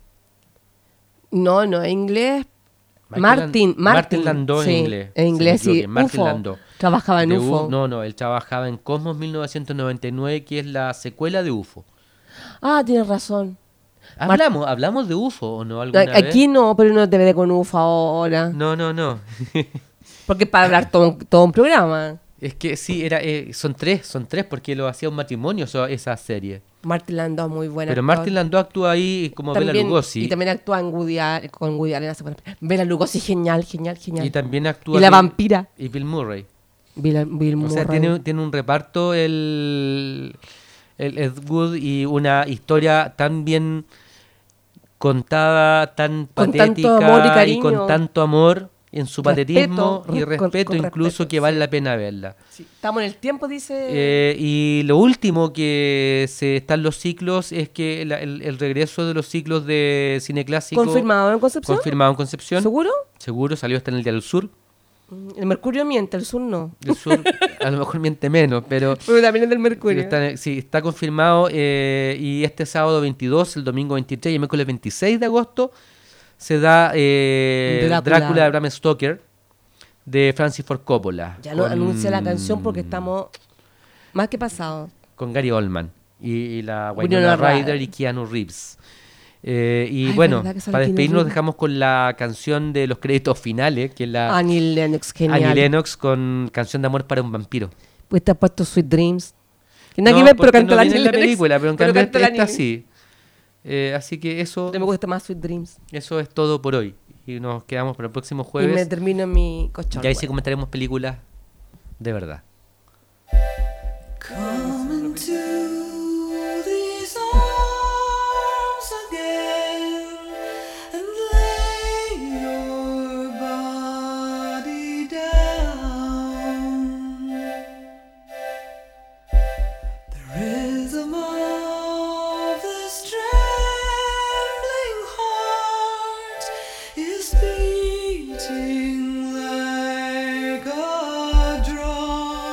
No, no, en inglés. Michael Martin, Land- Martin. Landau sí, en inglés. En inglés, Se me sí. equivoqué, Martin UFO. Landau. Trabajaba en De U F O. U- No, no, él trabajaba en Cosmos mil novecientos noventa y nueve, que es la secuela de U F O. Ah, tienes razón. ¿Hablamos, ¿hablamos de U F O o no alguna A- Aquí vez? no, pero no te ve con U F O ahora. No, no, no. Porque es para hablar todo, un- todo un programa. Es que sí, era, eh, son tres, son tres, porque lo hacía un matrimonio so- esa serie. Martin Landau muy buena. Pero actor. Martin Landau actúa ahí como Bela También- Lugosi. Y también actúa en Woody, Al- con Woody Allen. hace buena- Bela Lugosi, genial, genial, genial. Y también actúa Y la Bill- vampira. Y Bill Murray. Bill, Bill O sea, Murray. tiene, tiene un reparto el, el Ed Wood y una historia tan bien contada, tan Con patética tanto amor y cariño. con tanto amor en su Respeto, patetismo y res- con- respeto, con incluso respeto, que vale sí. la pena verla. Sí, estamos en el tiempo, dice. Eh, y lo último que se están los ciclos es que la- el, el regreso de los ciclos de cine clásico ¿Confirmado en Concepción? confirmado en Concepción. ¿Seguro? Seguro, salió hasta en el Día del Sur. El Mercurio miente, el Sur no. El Sur a lo mejor miente menos, pero Pero también es del sí, Mercurio. está, sí, está confirmado. eh, y este sábado veintidós, el domingo veintitrés y el miércoles veintiséis de agosto se da eh, Drácula. Drácula de Bram Stoker de Francis Ford Coppola. Ya no con- anuncia la canción porque estamos más que pasados. con Gary Oldman y, y la Winona Winona Ryder Ryder. y Keanu Reeves. Eh, y Ay, bueno, ¿verdad que sale para Keanu despedirnos Reeves? dejamos con la canción de los créditos finales, que es la Annie Lennox, genial. Annie Lennox con Canción de Amor para un Vampiro. Pues te has puesto Sweet Dreams. Que nada No, que ver, pero porque canta no la viene Annie en la Lennox, película, pero en pero cambio canta la esta Annie. sí. Eh, así que eso, Pero me gusta más Sweet Dreams. eso es todo por hoy. Y nos quedamos para el próximo Y me jueves. termino en mi cochón. Y ahí sí comentaremos películas de verdad. Come into these arms again and lay your body down. The rhythm of this trembling heart is beating like a drum.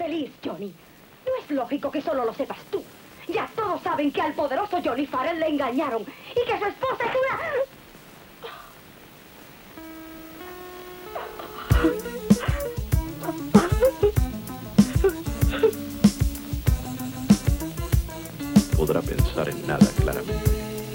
feliz, Johnny. No es lógico que solo lo sepas tú. Ya todos saben que al poderoso Johnny Farrell le engañaron y que su esposa es una... Podrá pensar en nada claramente.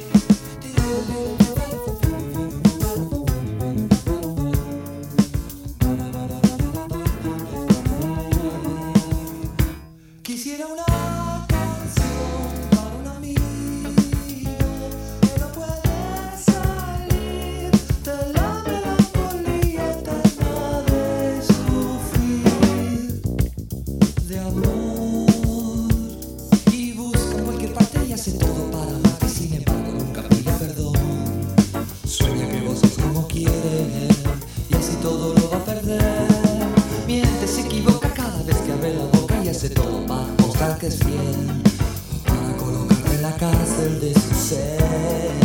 Quisiera una canción para un amigo que no puede salir de la melancolía eterna de sufrir de amor, y busca en cualquier parte y hace todo para amarte, sin embargo nunca pide perdón. Sueña que vos sos como quiere y así todo lo va a perder. Miente, se equivoca cada vez que abre la boca y hace todo para mostrar que es fiel, para colocarte en la cárcel de su ser.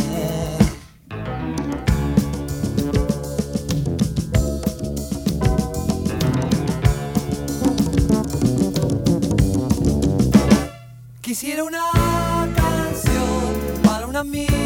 Quisiera una canción para un amigo